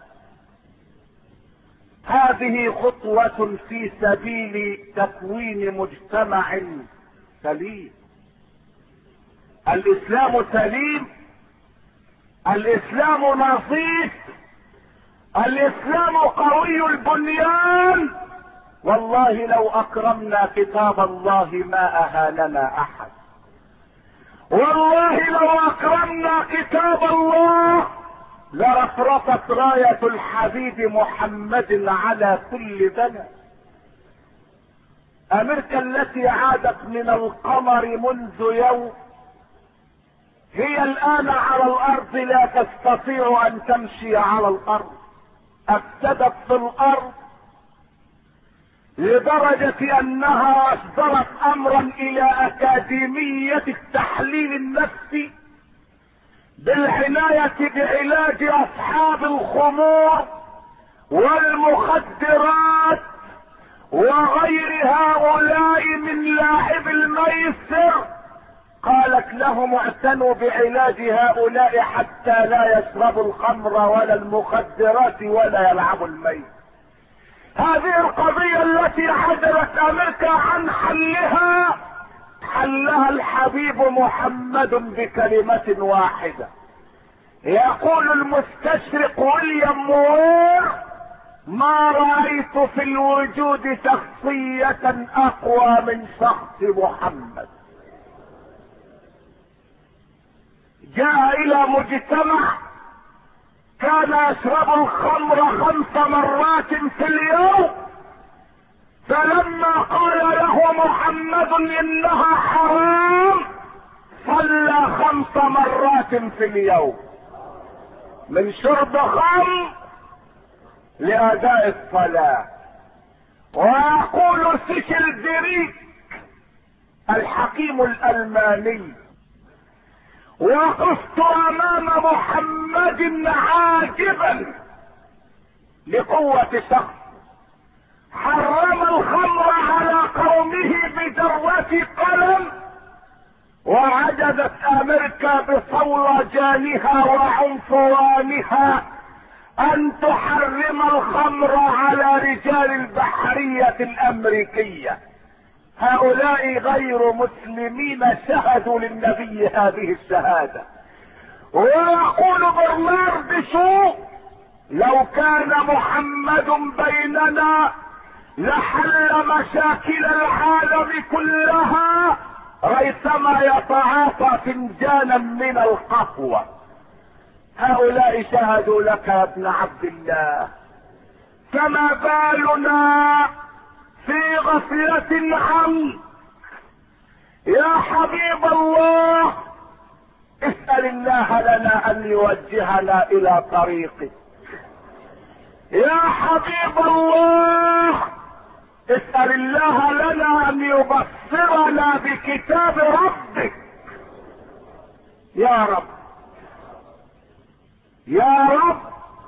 هذه خطوة في سبيل تكوين مجتمع سليم. الاسلام سليم، الاسلام نظيف، الاسلام قوي البنيان، والله لو اكرمنا كتاب الله ما اهاننا احد، والله لو اكرمنا كتاب الله لرفرفت راية الحبيب محمد على كل بلد. امريكا التي عادت من القمر منذ يوم هي الان على الارض لا تستطيع ان تمشي على الارض، افسدت في الارض لدرجة انها اصدرت امرا الى اكاديمية التحليل النفسي بالعناية بعلاج اصحاب الخمور والمخدرات وغير هؤلاء من لاعب الميسر. قالت لهم اعتنوا بعلاج هؤلاء حتى لا يشربوا الخمر ولا المخدرات ولا يلعبوا الميت. هذه القضية التي عجلت امريكا عن حلها حلها الحبيب محمد بكلمة واحدة. يقول المستشرق ويليام مور: ما رأيت في الوجود شخصية اقوى من شخص محمد. جاء الى مجتمع كان يشرب الخمر خمس مرات في اليوم، فلما قال له محمد انها حرام صلى خمس مرات في اليوم، من شرب خمر لاداء الصلاة. ويقول سيشل دريك الحكيم الالماني: وقفت امام محمد عاجبا لقوة شخص حرم الخمر على قومه بذرة قلم، وعجزت امريكا بصولجانها وعنفوانها ان تحرم الخمر على رجال البحرية الامريكية. هؤلاء غير مسلمين شهدوا للنبي هذه الشهادة. ويقول برنارد شو: لو كان محمد بيننا لحل مشاكل العالم كلها ريثما يتعاطى فنجانا من القهوة. هؤلاء شهدوا لك يا ابن عبد الله، فما بالنا في غفلة عنك يا حبيب الله؟ اسأل الله لنا ان يوجهنا الى طريقه. يا حبيب الله اسأل الله لنا ان يبصرنا بكتاب ربك. يا رب يا رب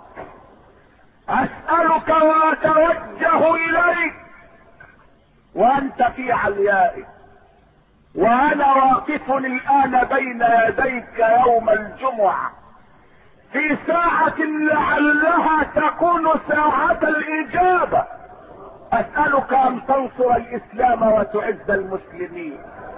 اسألك واتوجه اليك وانت في عليائك، وانا واقف الان بين يديك يوم الجمعة في ساعة لعلها تكون ساعة الاجابة. اسألك ان تنصر الاسلام وتعز المسلمين.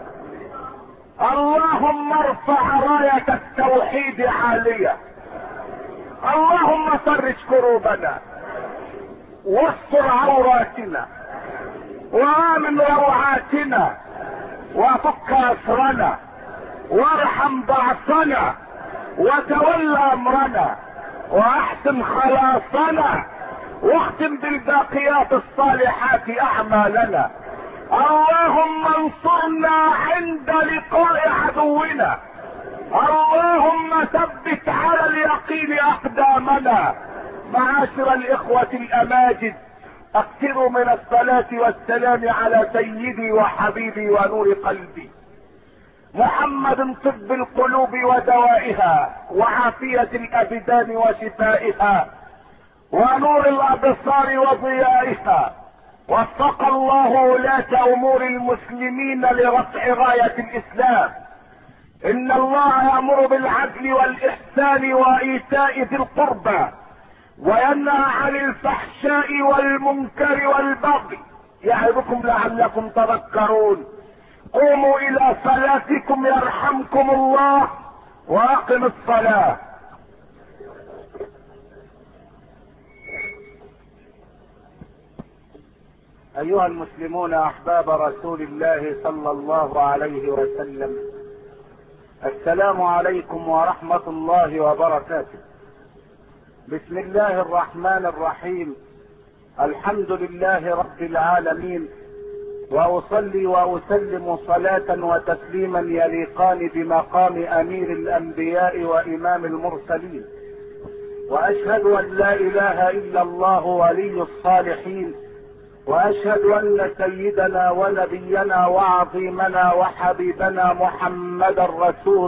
اللهم ارفع راية التوحيد عالية. اللهم فرج كروبنا واستر عوراتنا وامن روعاتنا وفك اسرنا وارحم ضعفنا وتولى امرنا واحسن خلاصنا واختم بالباقيات الصالحات اعمالنا. اللهم انصرنا عند لقاء عدونا. اللهم ثبت على اليقين اقدامنا. معاشر الاخوة الاماجد، اكثروا من الصلاة والسلام على سيدي وحبيبي ونور قلبي محمد، طب القلوب ودوائها وعافية الابدان وشفائها ونور الابصار وضيائها. وفق الله ولاة امور المسلمين لرفع راية الاسلام. ان الله يأمر بالعدل والاحسان وايتاء ذي القربى وينهى عن الفحشاء والمنكر والبغي يعظكم لعلكم تذكرون. قوموا الى صلاتكم يرحمكم الله واقم الصلاة. أيها المسلمون أحباب رسول الله صلى الله عليه وسلم، السلام عليكم ورحمة الله وبركاته. بسم الله الرحمن الرحيم. الحمد لله رب العالمين، وأصلي وأسلم صلاة وتسليما يليقان بمقام أمير الأنبياء وإمام المرسلين، وأشهد أن لا إله إلا الله ولي الصالحين، واشهد ان سيدنا ونبينا وعظيمنا وحبيبنا محمدا رسول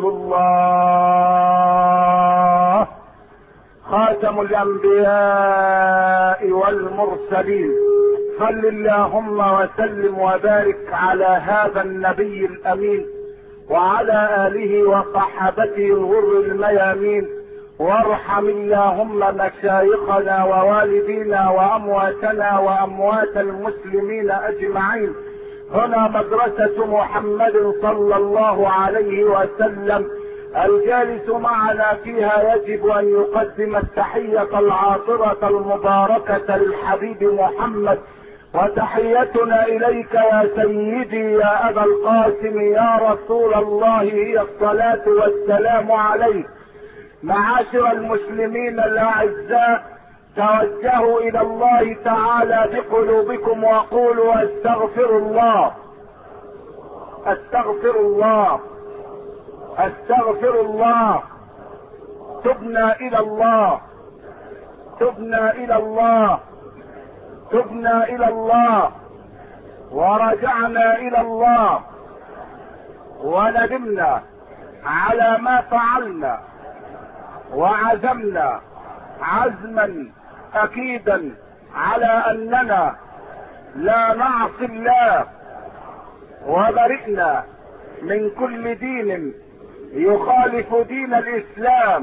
الله خاتم الانبياء والمرسلين. صل اللهم وسلم وبارك على هذا النبي الامين وعلى اله وصحابته الغر الميامين، وارحم اللهم مشايخنا ووالدينا وامواتنا واموات المسلمين اجمعين. هنا مدرسة محمد صلى الله عليه وسلم، الجالس معنا فيها يجب ان يقدم التحية العاطرة المباركة للحبيب محمد، وتحيتنا اليك يا سيدي يا ابا القاسم يا رسول الله هي الصلاة والسلام عليك. معاشر المسلمين الاعزاء، توجهوا الى الله تعالى بقلوبكم وقولوا استغفر الله استغفر الله استغفر الله. تبنا الى الله تبنا الى الله تبنا الى الله ورجعنا الى الله، وندمنا على ما فعلنا، وعزمنا عزما اكيدا على اننا لا نعصي الله، وبرئنا من كل دين يخالف دين الاسلام،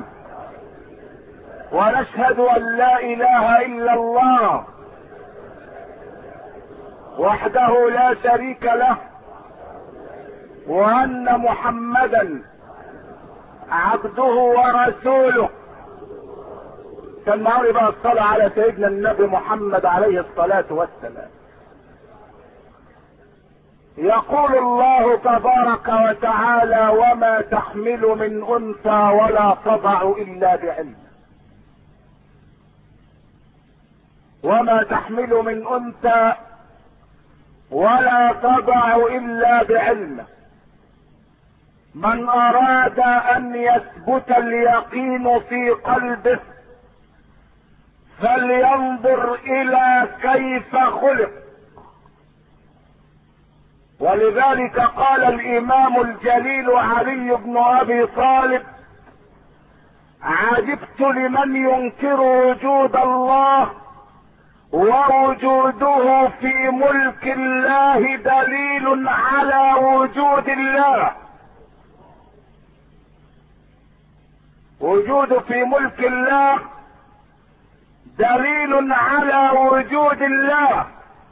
ونشهد ان لا اله الا الله وحده لا شريك له، وان محمدا عبده ورسوله. سمعوا بقى الصلاة على سيدنا النبي محمد عليه الصلاة والسلام. يقول الله تبارك وتعالى: وما تحمل من انثى ولا تضع الا بعلم. وما تحمل من انثى ولا تضع الا بعلم. من اراد ان يثبت اليقين في قلبه فلينظر الى كيف خلق. ولذلك قال الامام الجليل علي بن ابي طالب: عجبت لمن ينكر وجود الله ووجوده في ملك الله دليل على وجود الله. وجود في ملك الله دليل على وجود الله.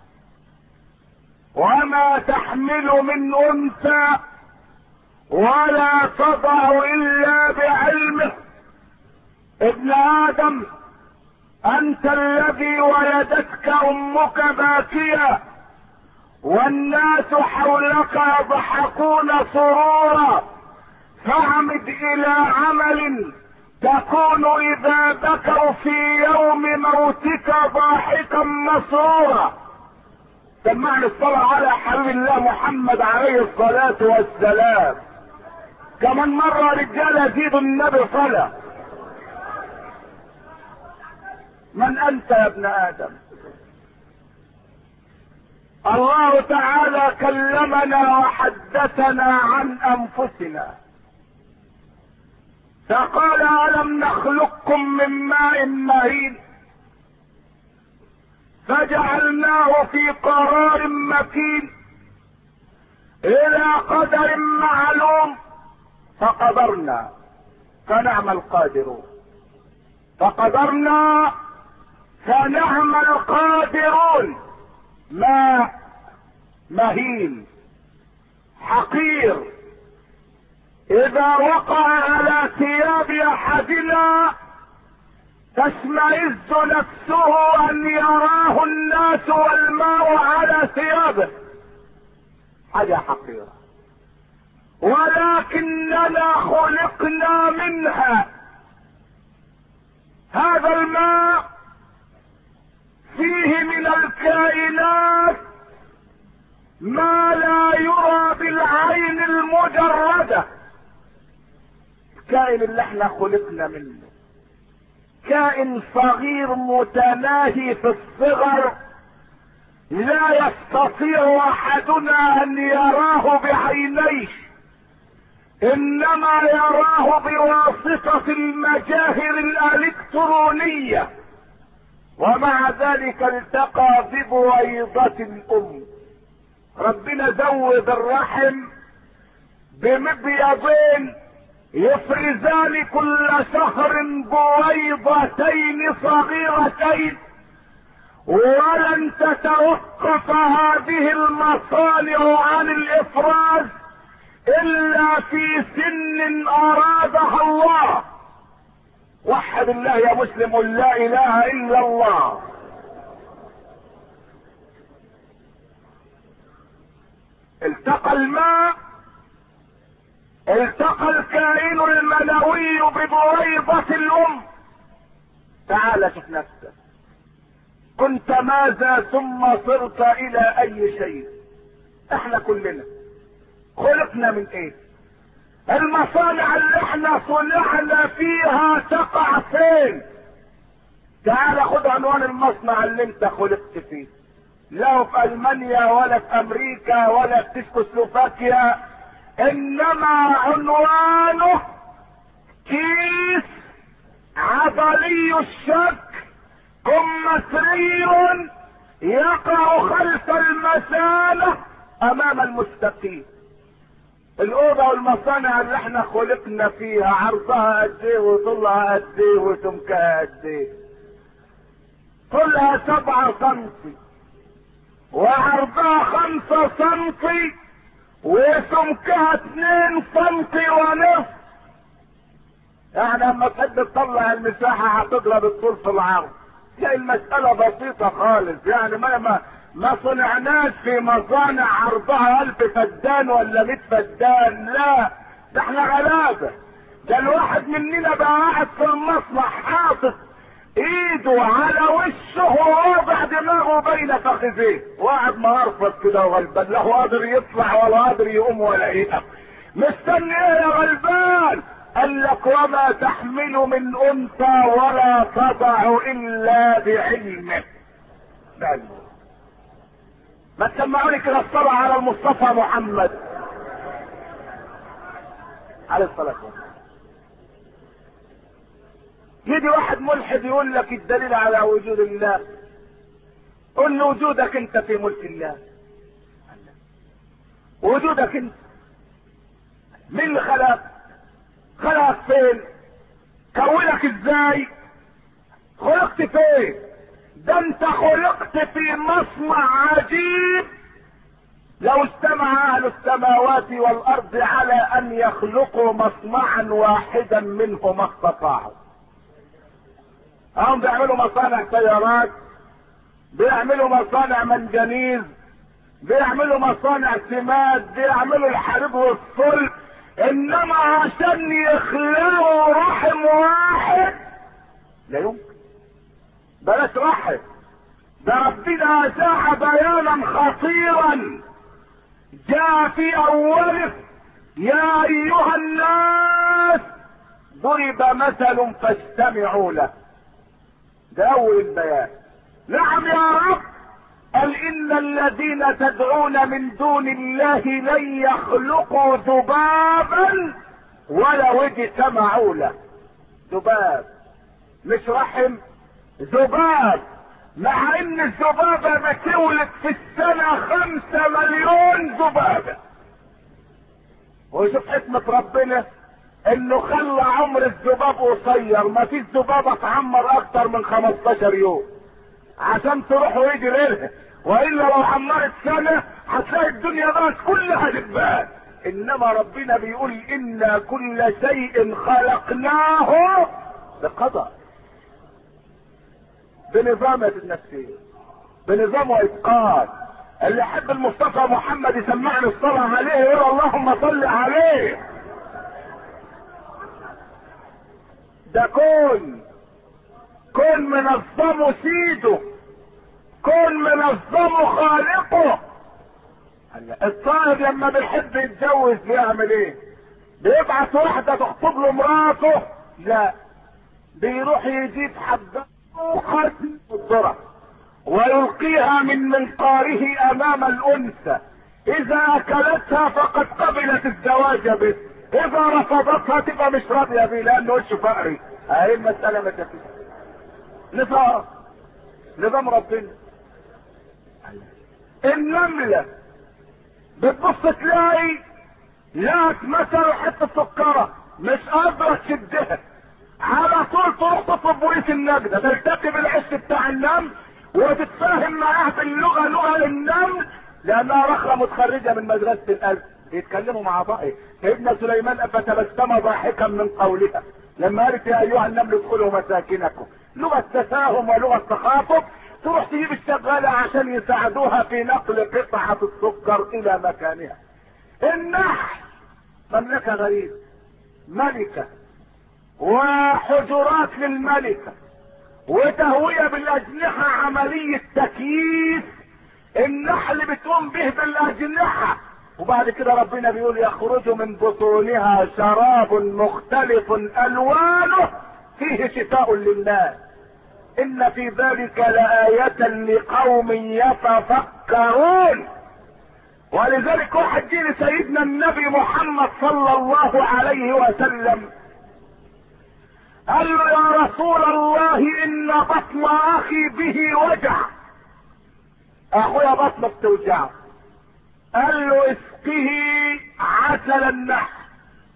وما تحمل من انثى ولا تضع الا بعلمه. ابن ادم، انت الذي ولدتك امك باكيا والناس حولك يضحكون سرورا، فاعمد الى عمل تكون اذا بكوا في يوم موتك ضاحكا مسرورا. سمعنا الصلاة على حبيب الله محمد عليه الصلاة والسلام. كمان مرة رجالة زيدوا النبي صلاة. من انت يا ابن ادم؟ الله تعالى كلمنا وحدثنا عن انفسنا فقال: ألم نخلقكم من ماء مهين فجعلناه في قرار مكين إلى قدر معلوم فقدرنا فنعم القادرون. فقدرنا فنعم القادرون. ماء مهين حقير اذا وقع على ثياب احدنا تشمئز نفسه ان يراه الناس والماء على ثيابه، حاجة حقيرة. ولكننا خلقنا منها. هذا الماء فيه من الكائنات ما لا يرى بالعين المجردة. الكائن اللي احنا خلقنا منه كائن صغير متناهي في الصغر، لا يستطيع احدنا ان يراه بعينيه، انما يراه بواسطة المجاهر الالكترونية. ومع ذلك التقى ببويضة الام. ربنا زود الرحم بمبيضين يفرزان كل شهر بويضتين صغيرتين، ولن تتوقف هذه المصانع عن الافراز الا في سن ارادها الله. وحد الله يا مسلم، لا اله الا الله. التقى الماء، التقى الكائن المنوي ببويضة الام. تعال شوف نفسك، كنت ماذا ثم صرت الى اي شيء؟ احنا كلنا خلقنا من ايه؟ المصانع اللي احنا صنعنا فيها تقع فين؟ تعال خد عنوان المصنع اللي انت خلقت فيه. لا في المانيا ولا في امريكا ولا في تشيكوسلوفاكيا، انما عنوانه كيس عضلي الشكل كمثري يقع خلف المثانة امام المستقيم. الاوضه والمصانع اللي احنا خلقنا فيها عرضها قد ايه وطولها قد ايه وسمكها قد ايه؟ طولها سبعة سنتي وعرضها خمسة سنتي وسمكها اتنين سنتي ونصف. يعني اما تحب تطلع المساحة هتضرب الطول في العرض. هي المسألة بسيطة خالص، يعني ما ما ما صنعناش في مصانع عرضها الف فدان ولا مية فدان، لا ده احنا غلابة. ده الواحد مننا بقى قاعد في المصنع حاطط ايده على وشه وواضع دماغه بين فخذيه، وقاعد مرفض كده وغلبان، لا هو قادر يطلع ولا قادر يقوم ولا يقف. مستني ايه يا غلبان؟ قال لك وما تحمل من انثى ولا تضع الا بعلمه. بعلمه. ما تسمعوني كده الصلاة على المصطفى محمد عليه الصلاة والسلام. يجي واحد ملحد يقول لك الدليل على وجود الله، قل له وجودك انت في ملك الله. وجودك انت مين اللي خلق؟ خلقك فين؟ كونك ازاي؟ خلقت فين؟ ده انت خلقت في مصنع عجيب. لو اجتمع اهل السماوات والارض على ان يخلقوا مصنعا واحدا منه ما استطاعوا. هم بيعملوا مصانع سيارات، بيعملوا مصانع منجنيز، بيعملوا مصانع سماد، بيعملوا الحديد والصلب، انما عشان يخلقوا رحم واحد لا يمكن. بلاش رحم، ده ربنا اشاع بيانا خطيرا جاء في اوله: يا ايها الناس ضرب مثل فاستمعوا له. ده اول البيان. نعم يا رب، قال ان الذين تدعون من دون الله لن يخلقوا ذبابا ولو اجتمعوا له. ذباب مش رحم، ذباب. مع ان الذبابة بتولد في السنة خمسة مليون ذبابة. وشوف حكمة ربنا انه خلى عمر الذباب قصير، ما فيش ذبابة تعمر اكتر من خمستاشر يوم عشان تروح ويجي غيرها، والا لو عمرت سنة هتلاقي الدنيا بقت كلها دبان. انما ربنا بيقول انا كل شيء خلقناه بقدر. بنظام النفسية، بنظام واتقان. اللي يحب المصطفى محمد يسمعني الصلاة عليه يقول اللهم صل عليه. ده كون كون منظمه سيده، كون منظمه خالقه. الصاحب لما بيحب يتجوز بيعمل ايه؟ بيبعت واحدة تخطب له مراته؟ لا، بيروح يجيب حبة وخاتم الذرة ويلقيها من منقاره امام الانثى، اذا اكلتها فقد قبلت الزواج به، اذا رفضتها تبقى مش راضية بيه لانه وشه فقري. اهي المسألة ما تفيش. نظام نظام ربنا. النملة بتبص تلاقي لقت مثلا حتة سكرة مش قادرة تشدها، على طول تروح تطلب بوليس النجدة تلتقي بالعش بتاع النمل وتتفاهم معاه باللغة، لغة النمل، لانها رخرة متخرجة من مدرسة القلب. يتكلموا مع بعض. سيدنا سليمان فتبسم ضاحكا من قولها لما قالت يا ايها النمل ادخلوا مساكنكم، لغة تفاهم ولغة تخاطب. تروح تجيب الشغالة عشان يساعدوها في نقل قطعة السكر الى مكانها. النحل مملكة غريبة، ملكة وحجرات للملكة وتهوية بالاجنحة، عملية تكييف النحل بتقوم به بالاجنحة. وبعد كده ربنا بيقول يخرج من بطونها شراب مختلف الوانه فيه شفاء للناس ان في ذلك لآية لقوم يتفكرون. ولذلك واحد جه لسيدنا النبي محمد صلى الله عليه وسلم قال له يا رسول الله ان بطن اخي به وجع، اخويا بطنه بتوجعه. قال له اسقه عسل النحل.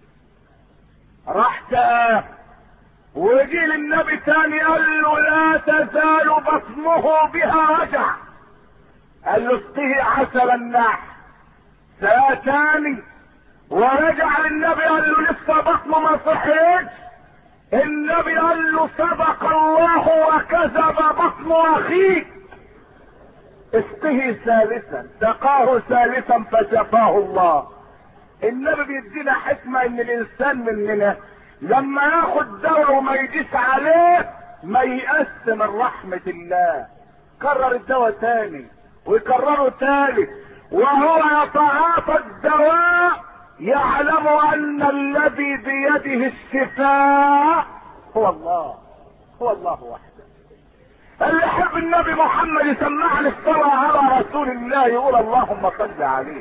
راح تاه وجي للنبي تاني قال له لا تزال بطنه بها وجع. قال له اسقه عسل النحل. ساه تاني ورجع للنبي قال له لسه بطنه ما صحيتش. النبي قال له صدق الله وكذب بطن اخيك. اسقه ثالثا، سقاه ثالثا فشفاه الله. النبي بيدينا حكمة ان الانسان مننا لما ياخد دواء وما يجيش عليه ما ييأس من رحمة الله، كرر الدواء تاني ويكرره تالت وهو يتعاطى الدواء يعلم ان الذي بيده الشفاء هو الله، هو الله وحده. اللي يحب النبي محمد يسمعني الصلاة على رسول الله يقول اللهم صل عليه.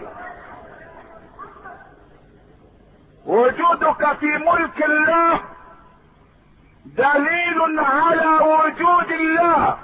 وجودك في ملك الله دليل على وجود الله.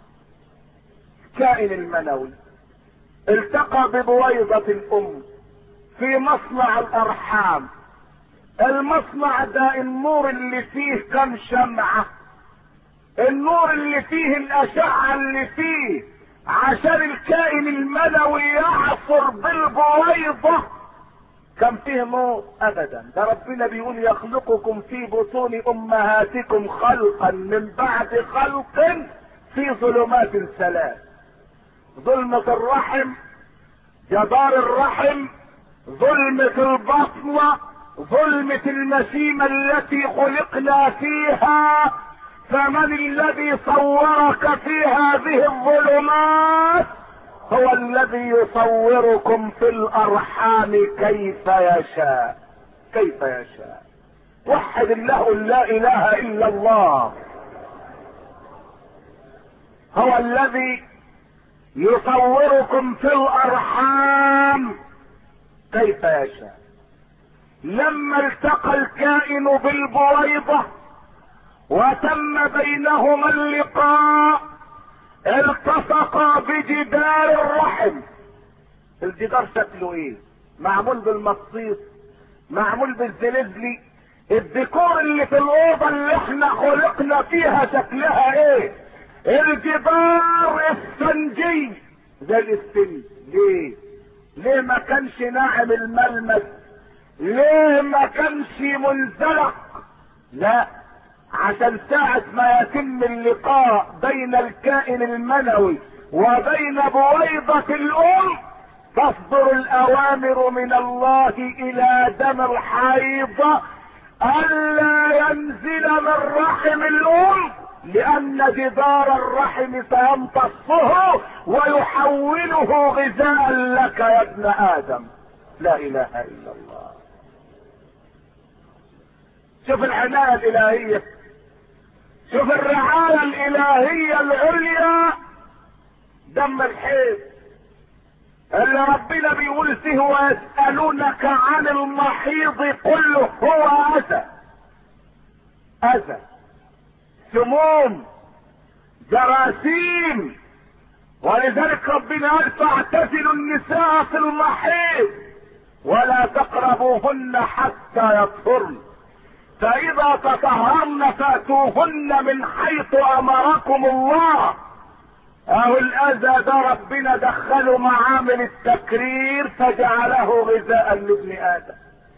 كائن المنوي التقى ببويضة الام في مصنع الارحام. المصنع ده النور اللي فيه كم شمعة، النور اللي فيه الاشعة اللي فيه عشان الكائن المنوي يعصر بالبويضة كم فيه نور؟ ابدا. ده ربنا بيقول يخلقكم في بطون امهاتكم خلقا من بعد خلق في ظلمات ثلاث. ظلمة الرحم، جدار الرحم، ظلمة البطن، ظلمة المسيمة التي خلقنا فيها. فمن الذي صورك في هذه الظلمات؟ هو الذي يصوركم في الارحام كيف يشاء، كيف يشاء. وحد الله لا اله الا الله. هو الذي يصوركم في الارحام كيف يشاء. لما التقى الكائن بالبويضة وتم بينهما اللقاء التصقا بجدار الرحم. الجدار شكله ايه؟ معمول بالمصيص، معمول بالزلزلي. الديكور اللي في الاوضه اللي احنا خلقنا فيها شكلها ايه؟ الجدار اسفنجي زي الاسفنج. ليه؟ ليه ما كانش ناعم الملمس؟ ليه ما كانش منزلق؟ لا، عشان ساعة ما يتم اللقاء بين الكائن المنوي وبين بويضة الام تصدر الاوامر من الله الى دم الحيض الا ينزل من رحم الام، لان جدار الرحم سيمتصه ويحوله غذاء لك يا ابن ادم. لا اله الا الله. شوف العناية الالهية، شوف الرعاية الالهية العليا. دم الحيض اللي ربنا بيقول فيه ويسألونك عن المحيض قل هو اذى، اذى، سموم، جراثيم، ولذلك ربنا قال فاعتزلوا النساء في المحيض ولا تقربوهن حتى يطهرن، فاذا تطهرن فاتوهن من حيث امركم الله. اهو الاذى ده ربنا دخله معامل التكرير فجعله غذاء لابن ادم،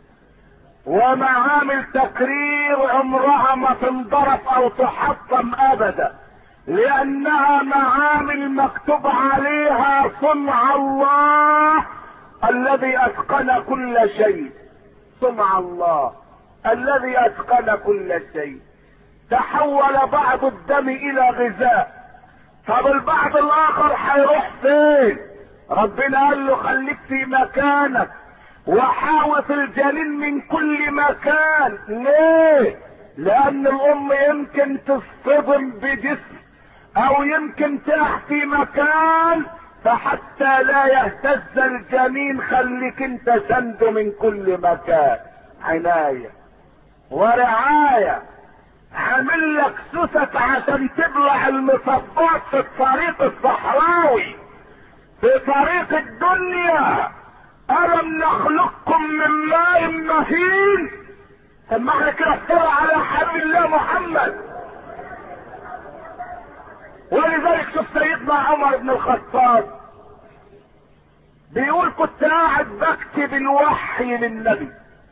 ومعامل تكرير عمرها ما تنضرب او تحطم ابدا، لانها معامل مكتوب عليها صنع الله الذي اتقن كل شيء. صنع الله الذي اتقن كل شيء. تحول بعض الدم الى غذاء، طب البعض الاخر هيروح فين؟ ربنا قال له خليك في مكانك وحاوط الجنين من كل مكان. ليه؟ لان الام يمكن تصطدم بجسم او يمكن تحفي مكان، فحتى لا يهتز الجنين خليك انت سنده من كل مكان. عناية ورعاية. عامل لك سوست عشان تبلع المصبات في الطريق الصحراوي، في طريق الدنيا. ألم نخلقكم من ماء مهين؟ ثم احنا كده افترى على حبيب الله محمد. ولذلك شوف سيدنا عمر بن الخطاب بيقول كنت قاعد بكتب الوحي للنبي،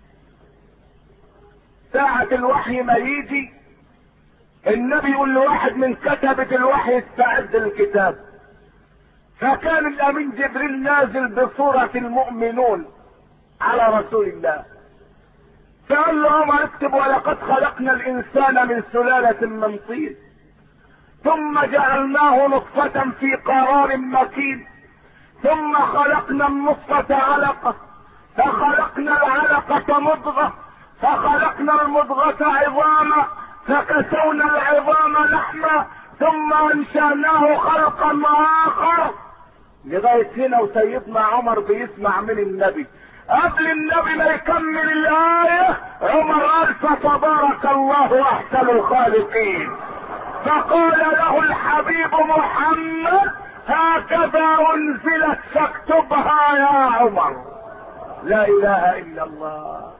ساعة الوحي ما يجي النبي يقول لواحد من كتبة الوحي استعد الكتاب، فكان الامين جبريل نازل بصورة المؤمنون على رسول الله، فقال له عمر اكتب ولقد خلقنا الانسان من سلالة من طين ثم جعلناه نطفة في قرار مكين ثم خلقنا النطفة علقة فخلقنا العلقة مضغة فخلقنا المضغة عظاما فكسونا العظام لحما ثم انشأناه خلقا اخر. لغاية هنا وسيدنا عمر بيسمع من النبي. قبل النبي ما يكمل الآية عمر قال فتبارك الله احسن الخالقين، فقال له الحبيب محمد هكذا انزلت فاكتبها يا عمر. لا اله الا الله.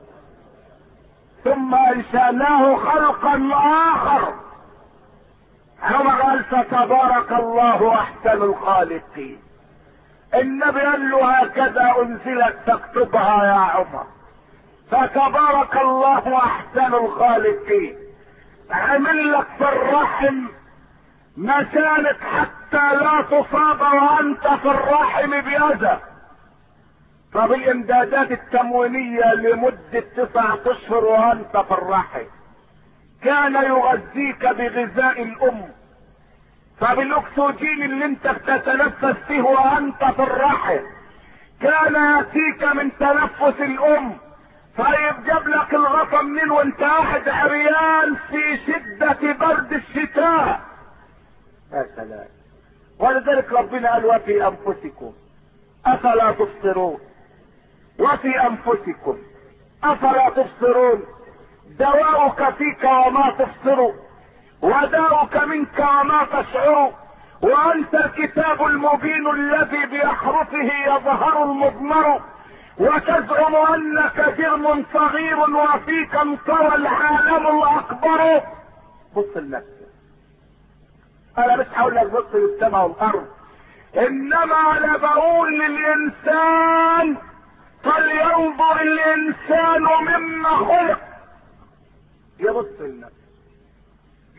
ثم انشأناه خلقا اخر. عمر قال فتبارك الله احسن الخالقين. النبي قال له هكذا انزلت فاكتبها يا عمر. فتبارك الله احسن الخالقين. عمل لك في الرحم مسالك حتى لا تصاب وانت في الرحم بأذى. طب الامدادات التموينية لمدة تسعة اشهر وانت في الرحم كان يغذيك بغذاء الام. طب الاكسجين اللي انت بتتنفس فيه وانت في الرحم كان ياتيك من تنفس الام. طيب جاب لك الغطا منين وانت قاعد عريان في شدة برد الشتاء؟ يا سلام. ولذلك ربنا قال وفي انفسكم افلا تبصرون. وفي انفسكم افلا تبصرون. دواؤك فيك وما تبصر وداؤك منك وما تشعر، وانت الكتاب المبين الذي باحرفه يظهر المضمر، وتزعم انك جرم صغير وفيك انطوى العالم الاكبر. بص لنفسك. انا مش هقول لك بص للسماء والارض، انما انا بقول للانسان فلينظر الانسان مما خلق. يبص لنفسه.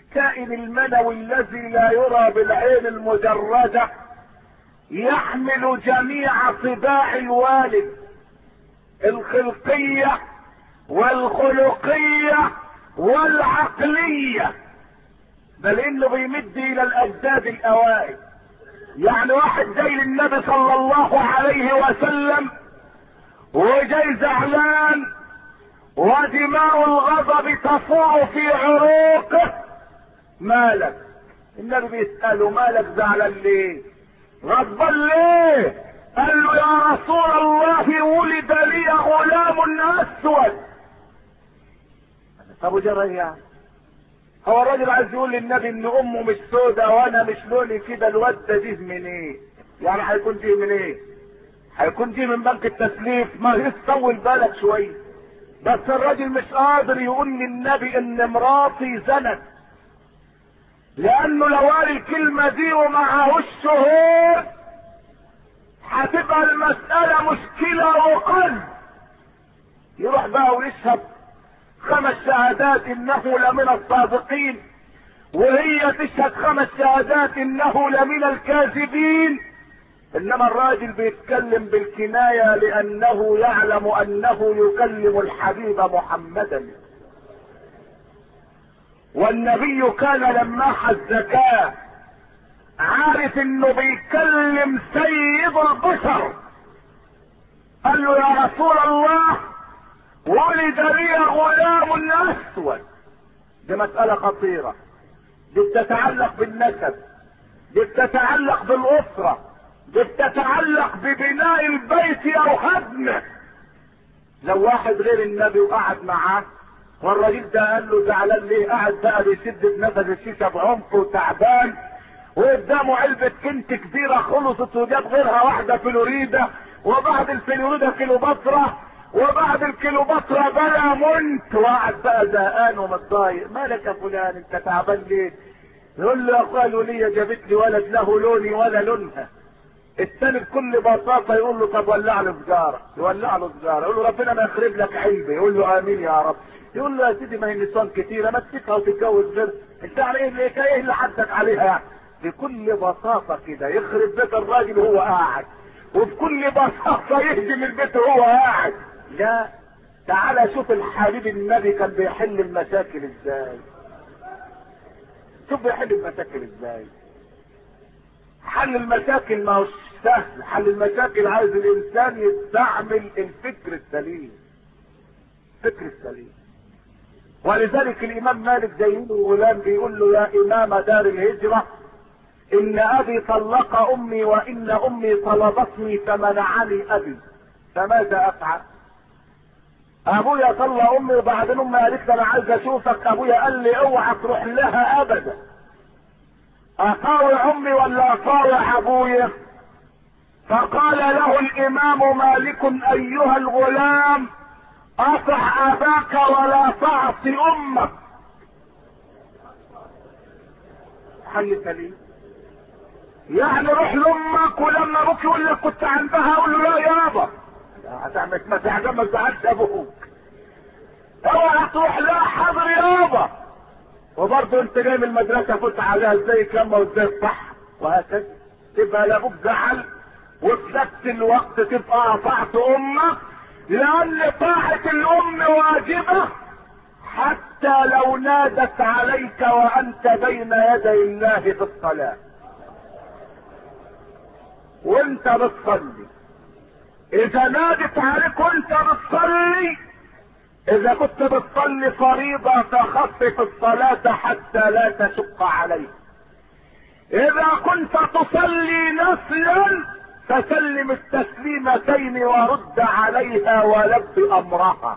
الكائن المنوي الذي لا يرى بالعين المجردة يحمل جميع طباع الوالد الخلقية والخلقية والعقلية، بل انه بيمد الى الاجداد الاوائل. يعني واحد جاي للنبي صلى الله عليه وسلم وجاي زعلان ودماء الغضب تفور في عروقه، مالك؟ النبي بيسأله مالك زعلان ليه؟ غضبان ليه؟ قال له يا رسول الله ولد لي غلام اسود. طب وجرى يعني؟ هو الراجل عايز يقول للنبي ان امه مش سودة وانا مش لوني كده، الواد ده جه من ايه؟ يعني هيكون جه من ايه؟ هيكون جه من بنك التسليف؟ ما يطول بالك شويه. بس الراجل مش قادر يقول للنبي ان مراتي زنت، لانه لو قال الكلمه دي ومعه الشهود هتبقى المساله مشكله وقلب. يروح بقى ويشهد خمس شهادات انه لمن الصادقين، وهي تشهد خمس شهادات انه لمن الكاذبين. انما الراجل بيتكلم بالكناية لانه يعلم انه يكلم الحبيب محمدا. والنبي كان لماح الذكاء، عارف انه بيكلم سيد البشر. قال له يا رسول الله ولد لي غلام اسود. دي مسألة خطيرة، دي بتتعلق بالنسب، دي بتتعلق بالاسرة، دي بتتعلق ببناء البيت او هدمه. لو واحد غير النبي وقعد معاه والراجل ده قال له زعلان ليه، قاعد بقى بيسد بنفس الشيشه بعمق وتعبان، وقدامه علبه كنت كبيره خلصت وجاب غيرها واحده فلوريدا، وبعد الفلوريدا كيلوباترا، وبعد الكيلوباترا بلا منت، وقعد بقى زهقان ومتضايق. مالك يا فلان انت تعبان ليه؟ يقول له يا اخويا الوليه جابت لي ولد له لوني ولا لونها. الثاني بكل بساطه يقول له طب ولع له سجاره، يولع له سجاره، يقول له ربنا ما يخرب لك علبه، يقول له امين يا رب. يقول له يا سيدي ما هي نسوان كتيره، ما تسيبها وتتجوز غير انت يعني ايه اللي ايه اللي حدك عليها يعني؟ بكل بساطه كده يخرب بيت الراجل وهو قاعد، وبكل بساطه يهدم البيت وهو قاعد. لا، تعالى شوف الحبيب النبي كان بيحل المشاكل ازاي. شوف بيحل المشاكل ازاي. حل المشاكل ما هوش سهل، حل المشاكل عايز الانسان يستعمل الفكر السليم، الفكر السليم. ولذلك الامام مالك زي غلام بيقول له يا امام دار الهجرة ان ابي طلق امي وان امي طلبتني فمنعني ابي، فماذا افعل؟ ابويا طلق امي وبعدين امي قالت لي انا عايز اشوفك، ابويا قال لي اوعى تروح لها ابدا. اطاوع امي ولا اطاوع ابويا؟ فقال له الامام مالك ايها الغلام اطع اباك ولا تعص امك. حل سليم. يعني روح لامك، ولما ابوك يقول لك كنت عندها اقول له لا يابا هتعمل ما تعجب ما تزعلش ابوك، اوعى تروح لا حاضر يابا. وبرضه انت جاي من المدرسه فوت عليها ازاي كلمه وازاي الصح، وهكذا. تبقى لابوك زعل وفي نفس الوقت تبقى قطعت امك، لان طاعه الام واجبه حتى لو نادت عليك وانت بين يدي الله في الصلاه وانت بتصلي. اذا نادت عليك وانت بتصلي، اذا كنت بتصلي فريضة فخفف الصلاة حتى لا تشق عليك. اذا كنت تصلي نفلا فسلم التسليمتين ورد عليها ولب امرها.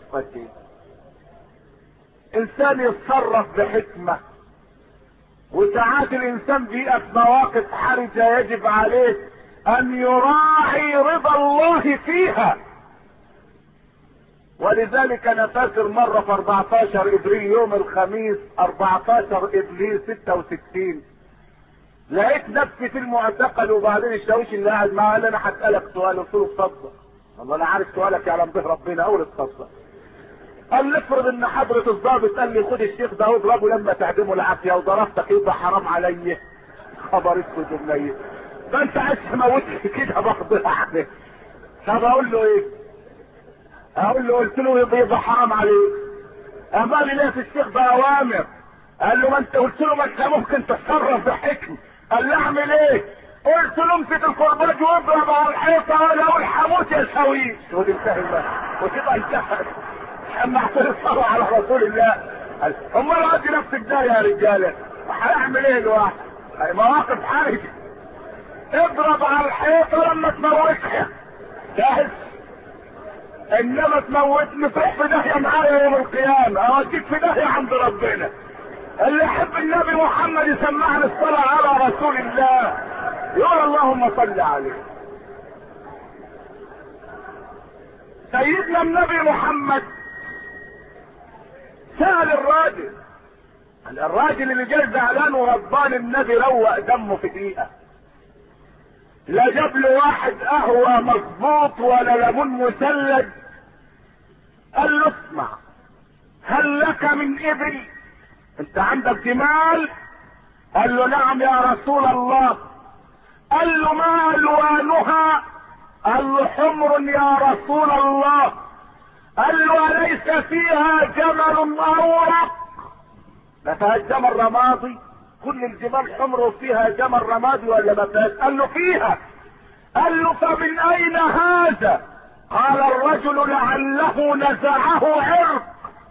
انسان يتصرف بحكمة، وساعات الانسان بيقف مواقف حرجة يجب عليه ان يراعي رضا الله فيها. ولذلك انا فاكر مرة في اربعتاشر ابريل يوم الخميس اربعتاشر ابريل ستة وستين لقيت نفسي في المعتقل، وبعدين الشاويش اللي قاعد معاه قال انا هسألك سؤال، قلت له اتفضل. والله انا عارف سؤالك يعلم به ربنا، اقول اتفضل. قال لي افرض ان حضرة الضابط قال لي خد الشيخ ده واضربه لما تعدمه العافية وضربتك يبقى حرام عليا. خبر اسود ومنيل، ده انت عايز تموتني كده برضه يعني. طب اقول له ايه؟ اقول له قلت له يبقى حرام عليك. قال لي ليه في الشيخ ده اوامر؟ قال له ما انت قلت له ما انت ممكن تتصرف بحكم. قال لي اعمل ايه؟ قلت له امسك الكرباج واضرب على الحيطه ولو الحموت يساويه. ودي انتهى بقى وتبقى انتهت. اما اعترضوا على رسول الله. امال ادي نفسك ده يا رجاله، هيعمل ايه الواحد؟ مواقف حرجه. اضرب على الحيطه لما تموتها جاهز، انما تموتني تروح في داهيه معايا يوم القيامه، اوديك في داهيه عند ربنا. اللي يحب النبي محمد يسمعني الصلاه على رسول الله، يقول اللهم صل عليه. سيدنا النبي محمد سأل الراجل، الراجل اللي جاي زعلان وغضبان النبي روق دمه في دقيقة، لا جاب له واحد قهوة مظبوط ولا ليمون مثلج. قال له اسمع، هل لك من ابل؟ انت عندك جمال؟ قال له نعم يا رسول الله. قال له ما الوانها؟ قال له حمر يا رسول الله. قال له أليس فيها جمل أورق؟ ما فيهاش جمل رمادي؟ كل الجمال حمر وفيها جمل رمادي ولا ما فيهاش؟ قال له فيها. قال له فمن أين هذا؟ قال الرجل لعله نزعه عرق،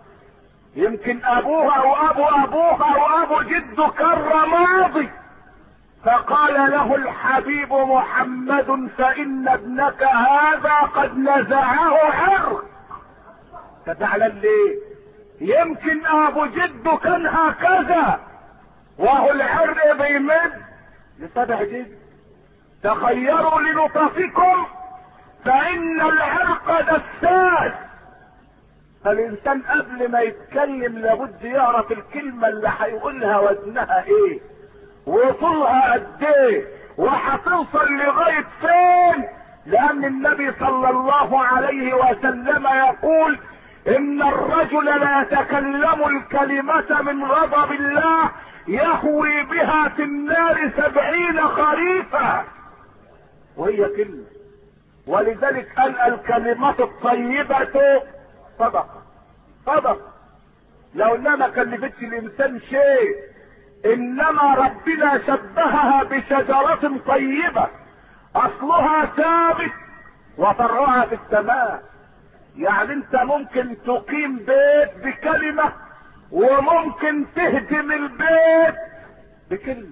يمكن أبوه أو أبو أبوه أو أبو جده كان رمادي. فقال له الحبيب محمد فإن ابنك هذا قد نزعه عرق. تزعلان ليه؟ يمكن ابو جده كان هكذا وهو العرق بيمد لسبع جد. تخيروا لنطفكم فان العرق دساس. فالانسان قبل ما يتكلم لابد يعرف الكلمة اللي هيقولها وزنها ايه وطولها قد ايه وهتوصل لغاية فين، لان النبي صلى الله عليه وسلم يقول ان الرجل لا يتكلم الكلمة من غضب الله يهوي بها في النار سبعين خريفا، وهي كلمة. ولذلك قال الكلمة الطيبة صدقة. صدقة لو انها ما كلفتش الانسان شيء، انما ربنا شبهها بشجرة طيبة اصلها ثابت وفرعها في السماء. يعني انت ممكن تقيم بيت بكلمة وممكن تهدم البيت بكلمة.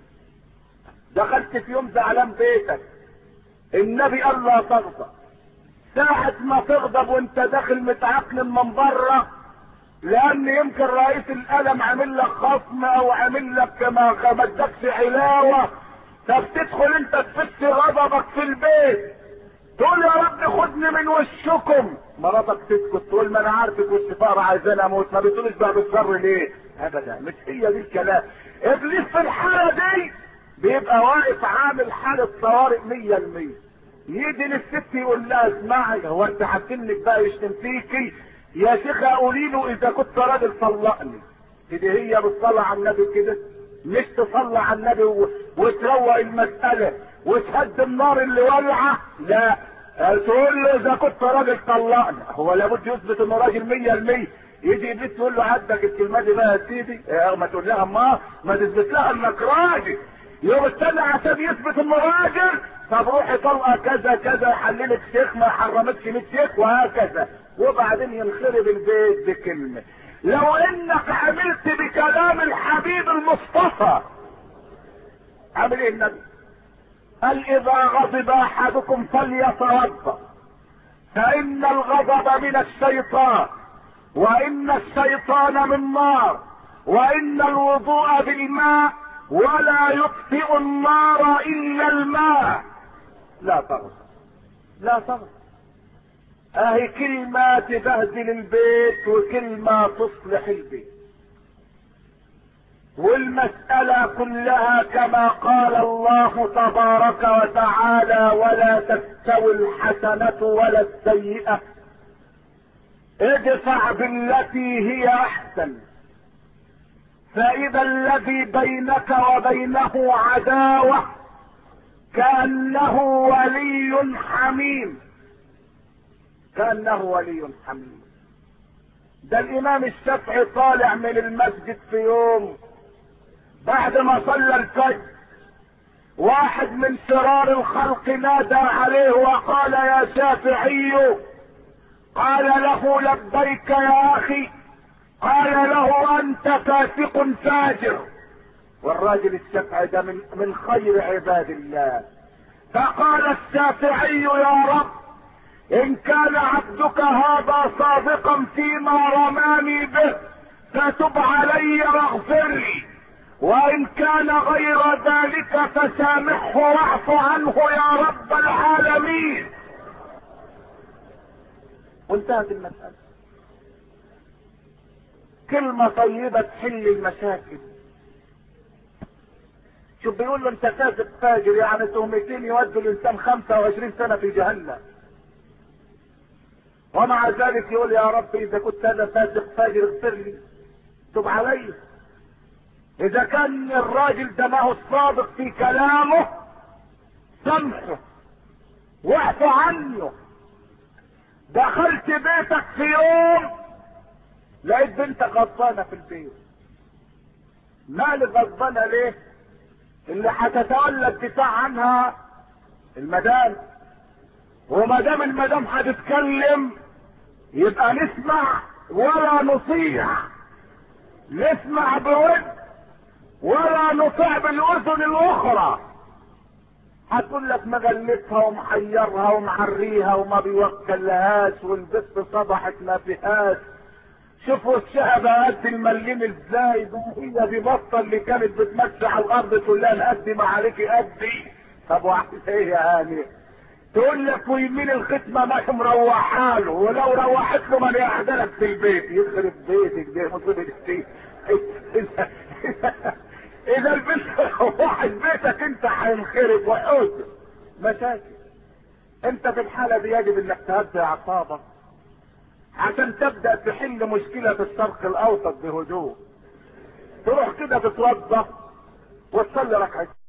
دخلت في يوم زعلان بيتك، النبي قال لا تغضب. ساعة ما تغضب وانت داخل متعقل من بره، لان يمكن رئيس القلم عامل لك خصم او عامل لك ما مدكش علاوة، فبتدخل انت تفت غضبك في البيت تقول يا رب خدني من وشكم. مراتك تسكت تقول ما انا عارفك والشفاره عايزاني اموت. ما بتقولش بقى بالشر ليه؟ ابدا، مش هي دي الكلام. ابليس في الحاله دي بيبقى واقف عامل حاله طوارئ مية المية. يجي للست يقول لها اسمعي، هو انت هتنك بقى يشتم فيكي يا شيخه قولي له اذا كنت راجل طلقني. كده هي بتصلي على النبي كده؟ مش تصلي على النبي وتروق المساله وتهد النار اللي ولعه، لا تقول له اذا كنت راجل طلقني. هو لابد يثبت انه راجل مية المية. يجي ابليس تقول له عندك الكلمه دي بقى يا سيدي، ما تقول لها ما ما تثبت لها انك راجل. يوم الثاني عشان يثبت انه راجل، طب روحي طلقه كذا كذا، يحللك شيخ ما حرمتش مية شيخ وهكذا، وبعدين ينخرب البيت بكلمه. لو انك عملت بكلام الحبيب المصطفى، عمل ايه النبي؟ قال اذا غضب احدكم فليتوضا فان الغضب من الشيطان وان الشيطان من نار وان الوضوء بالماء ولا يطفئ النار الا الماء. لا تغضب لا تغضب. اهي كلمة تبهدل البيت وكلمة تصلح البيت، والمسألة كلها كما قال الله تبارك وتعالى ولا تستوي الحسنة ولا السيئة ادفع بالتي هي احسن، فاذا الذي بينك وبينه عداوة كأنه ولي حميم، كأنه ولي حميم. ده الامام الشافعي طالع من المسجد في يوم بعد ما صلى الفجر، واحد من شرار الخلق نادى عليه وقال يا شافعي، قال له لبيك يا اخي، قال له انت فاسق فاجر. والراجل الشافعي ده من, من خير عباد الله. فقال الشافعي يا رب ان كان عبدك هذا صادقا فيما رماني به فتب علي واغفر لي، وان كان غير ذلك فسامحه واعف عنه يا رب العالمين. وانتهت المسألة. كلمة طيبة تحل المشاكل. شوف بيقول له انت فاسق فاجر، يعني تهمتين يودوا الانسان خمسة وعشرين سنة في جهنم، ومع ذلك يقول يا رب اذا كنت انا فاسق فاجر اغفر لي، تب علي. اذا كان الراجل ده ما هو الصادق في كلامه سامحه واعف عنه. دخلت بيتك في يوم لقيت بنتك غضبانه في البيت، مالك غضبانه ليه؟ اللي هتتولى الدفاع عنها المدام، وما دام المدام هتتكلم يبقى نسمع ولا نطيع، نسمع بود ولا نطيع بالاذن الاخرى. هتقول لك مغلفها ومحيرها ومعريها وما بيوكلهاش، والبت صبحت ما فيهاش، شوفوا وشها قد المليم ازاي، هي دي بطه اللي كانت بتمشي على الارض تقول لها نقدم عليكي قدي. طب وعايز ايه يا هاني؟ تقول لك ويمين الختمه ماشي مروحها له، ولو روحت له ما يقعدلك في البيت. يخرب بيتك دي مصيبه دي. اذا اذا البنت روحت بيتك انت هينخرب وحوزه مشاكل. انت في الحاله دي يجب انك تهدي اعصابك عشان تبدأ تحل مشكلة في الشرق الاوسط بهدوء. تروح كده تتوضا وتصلي ركعتين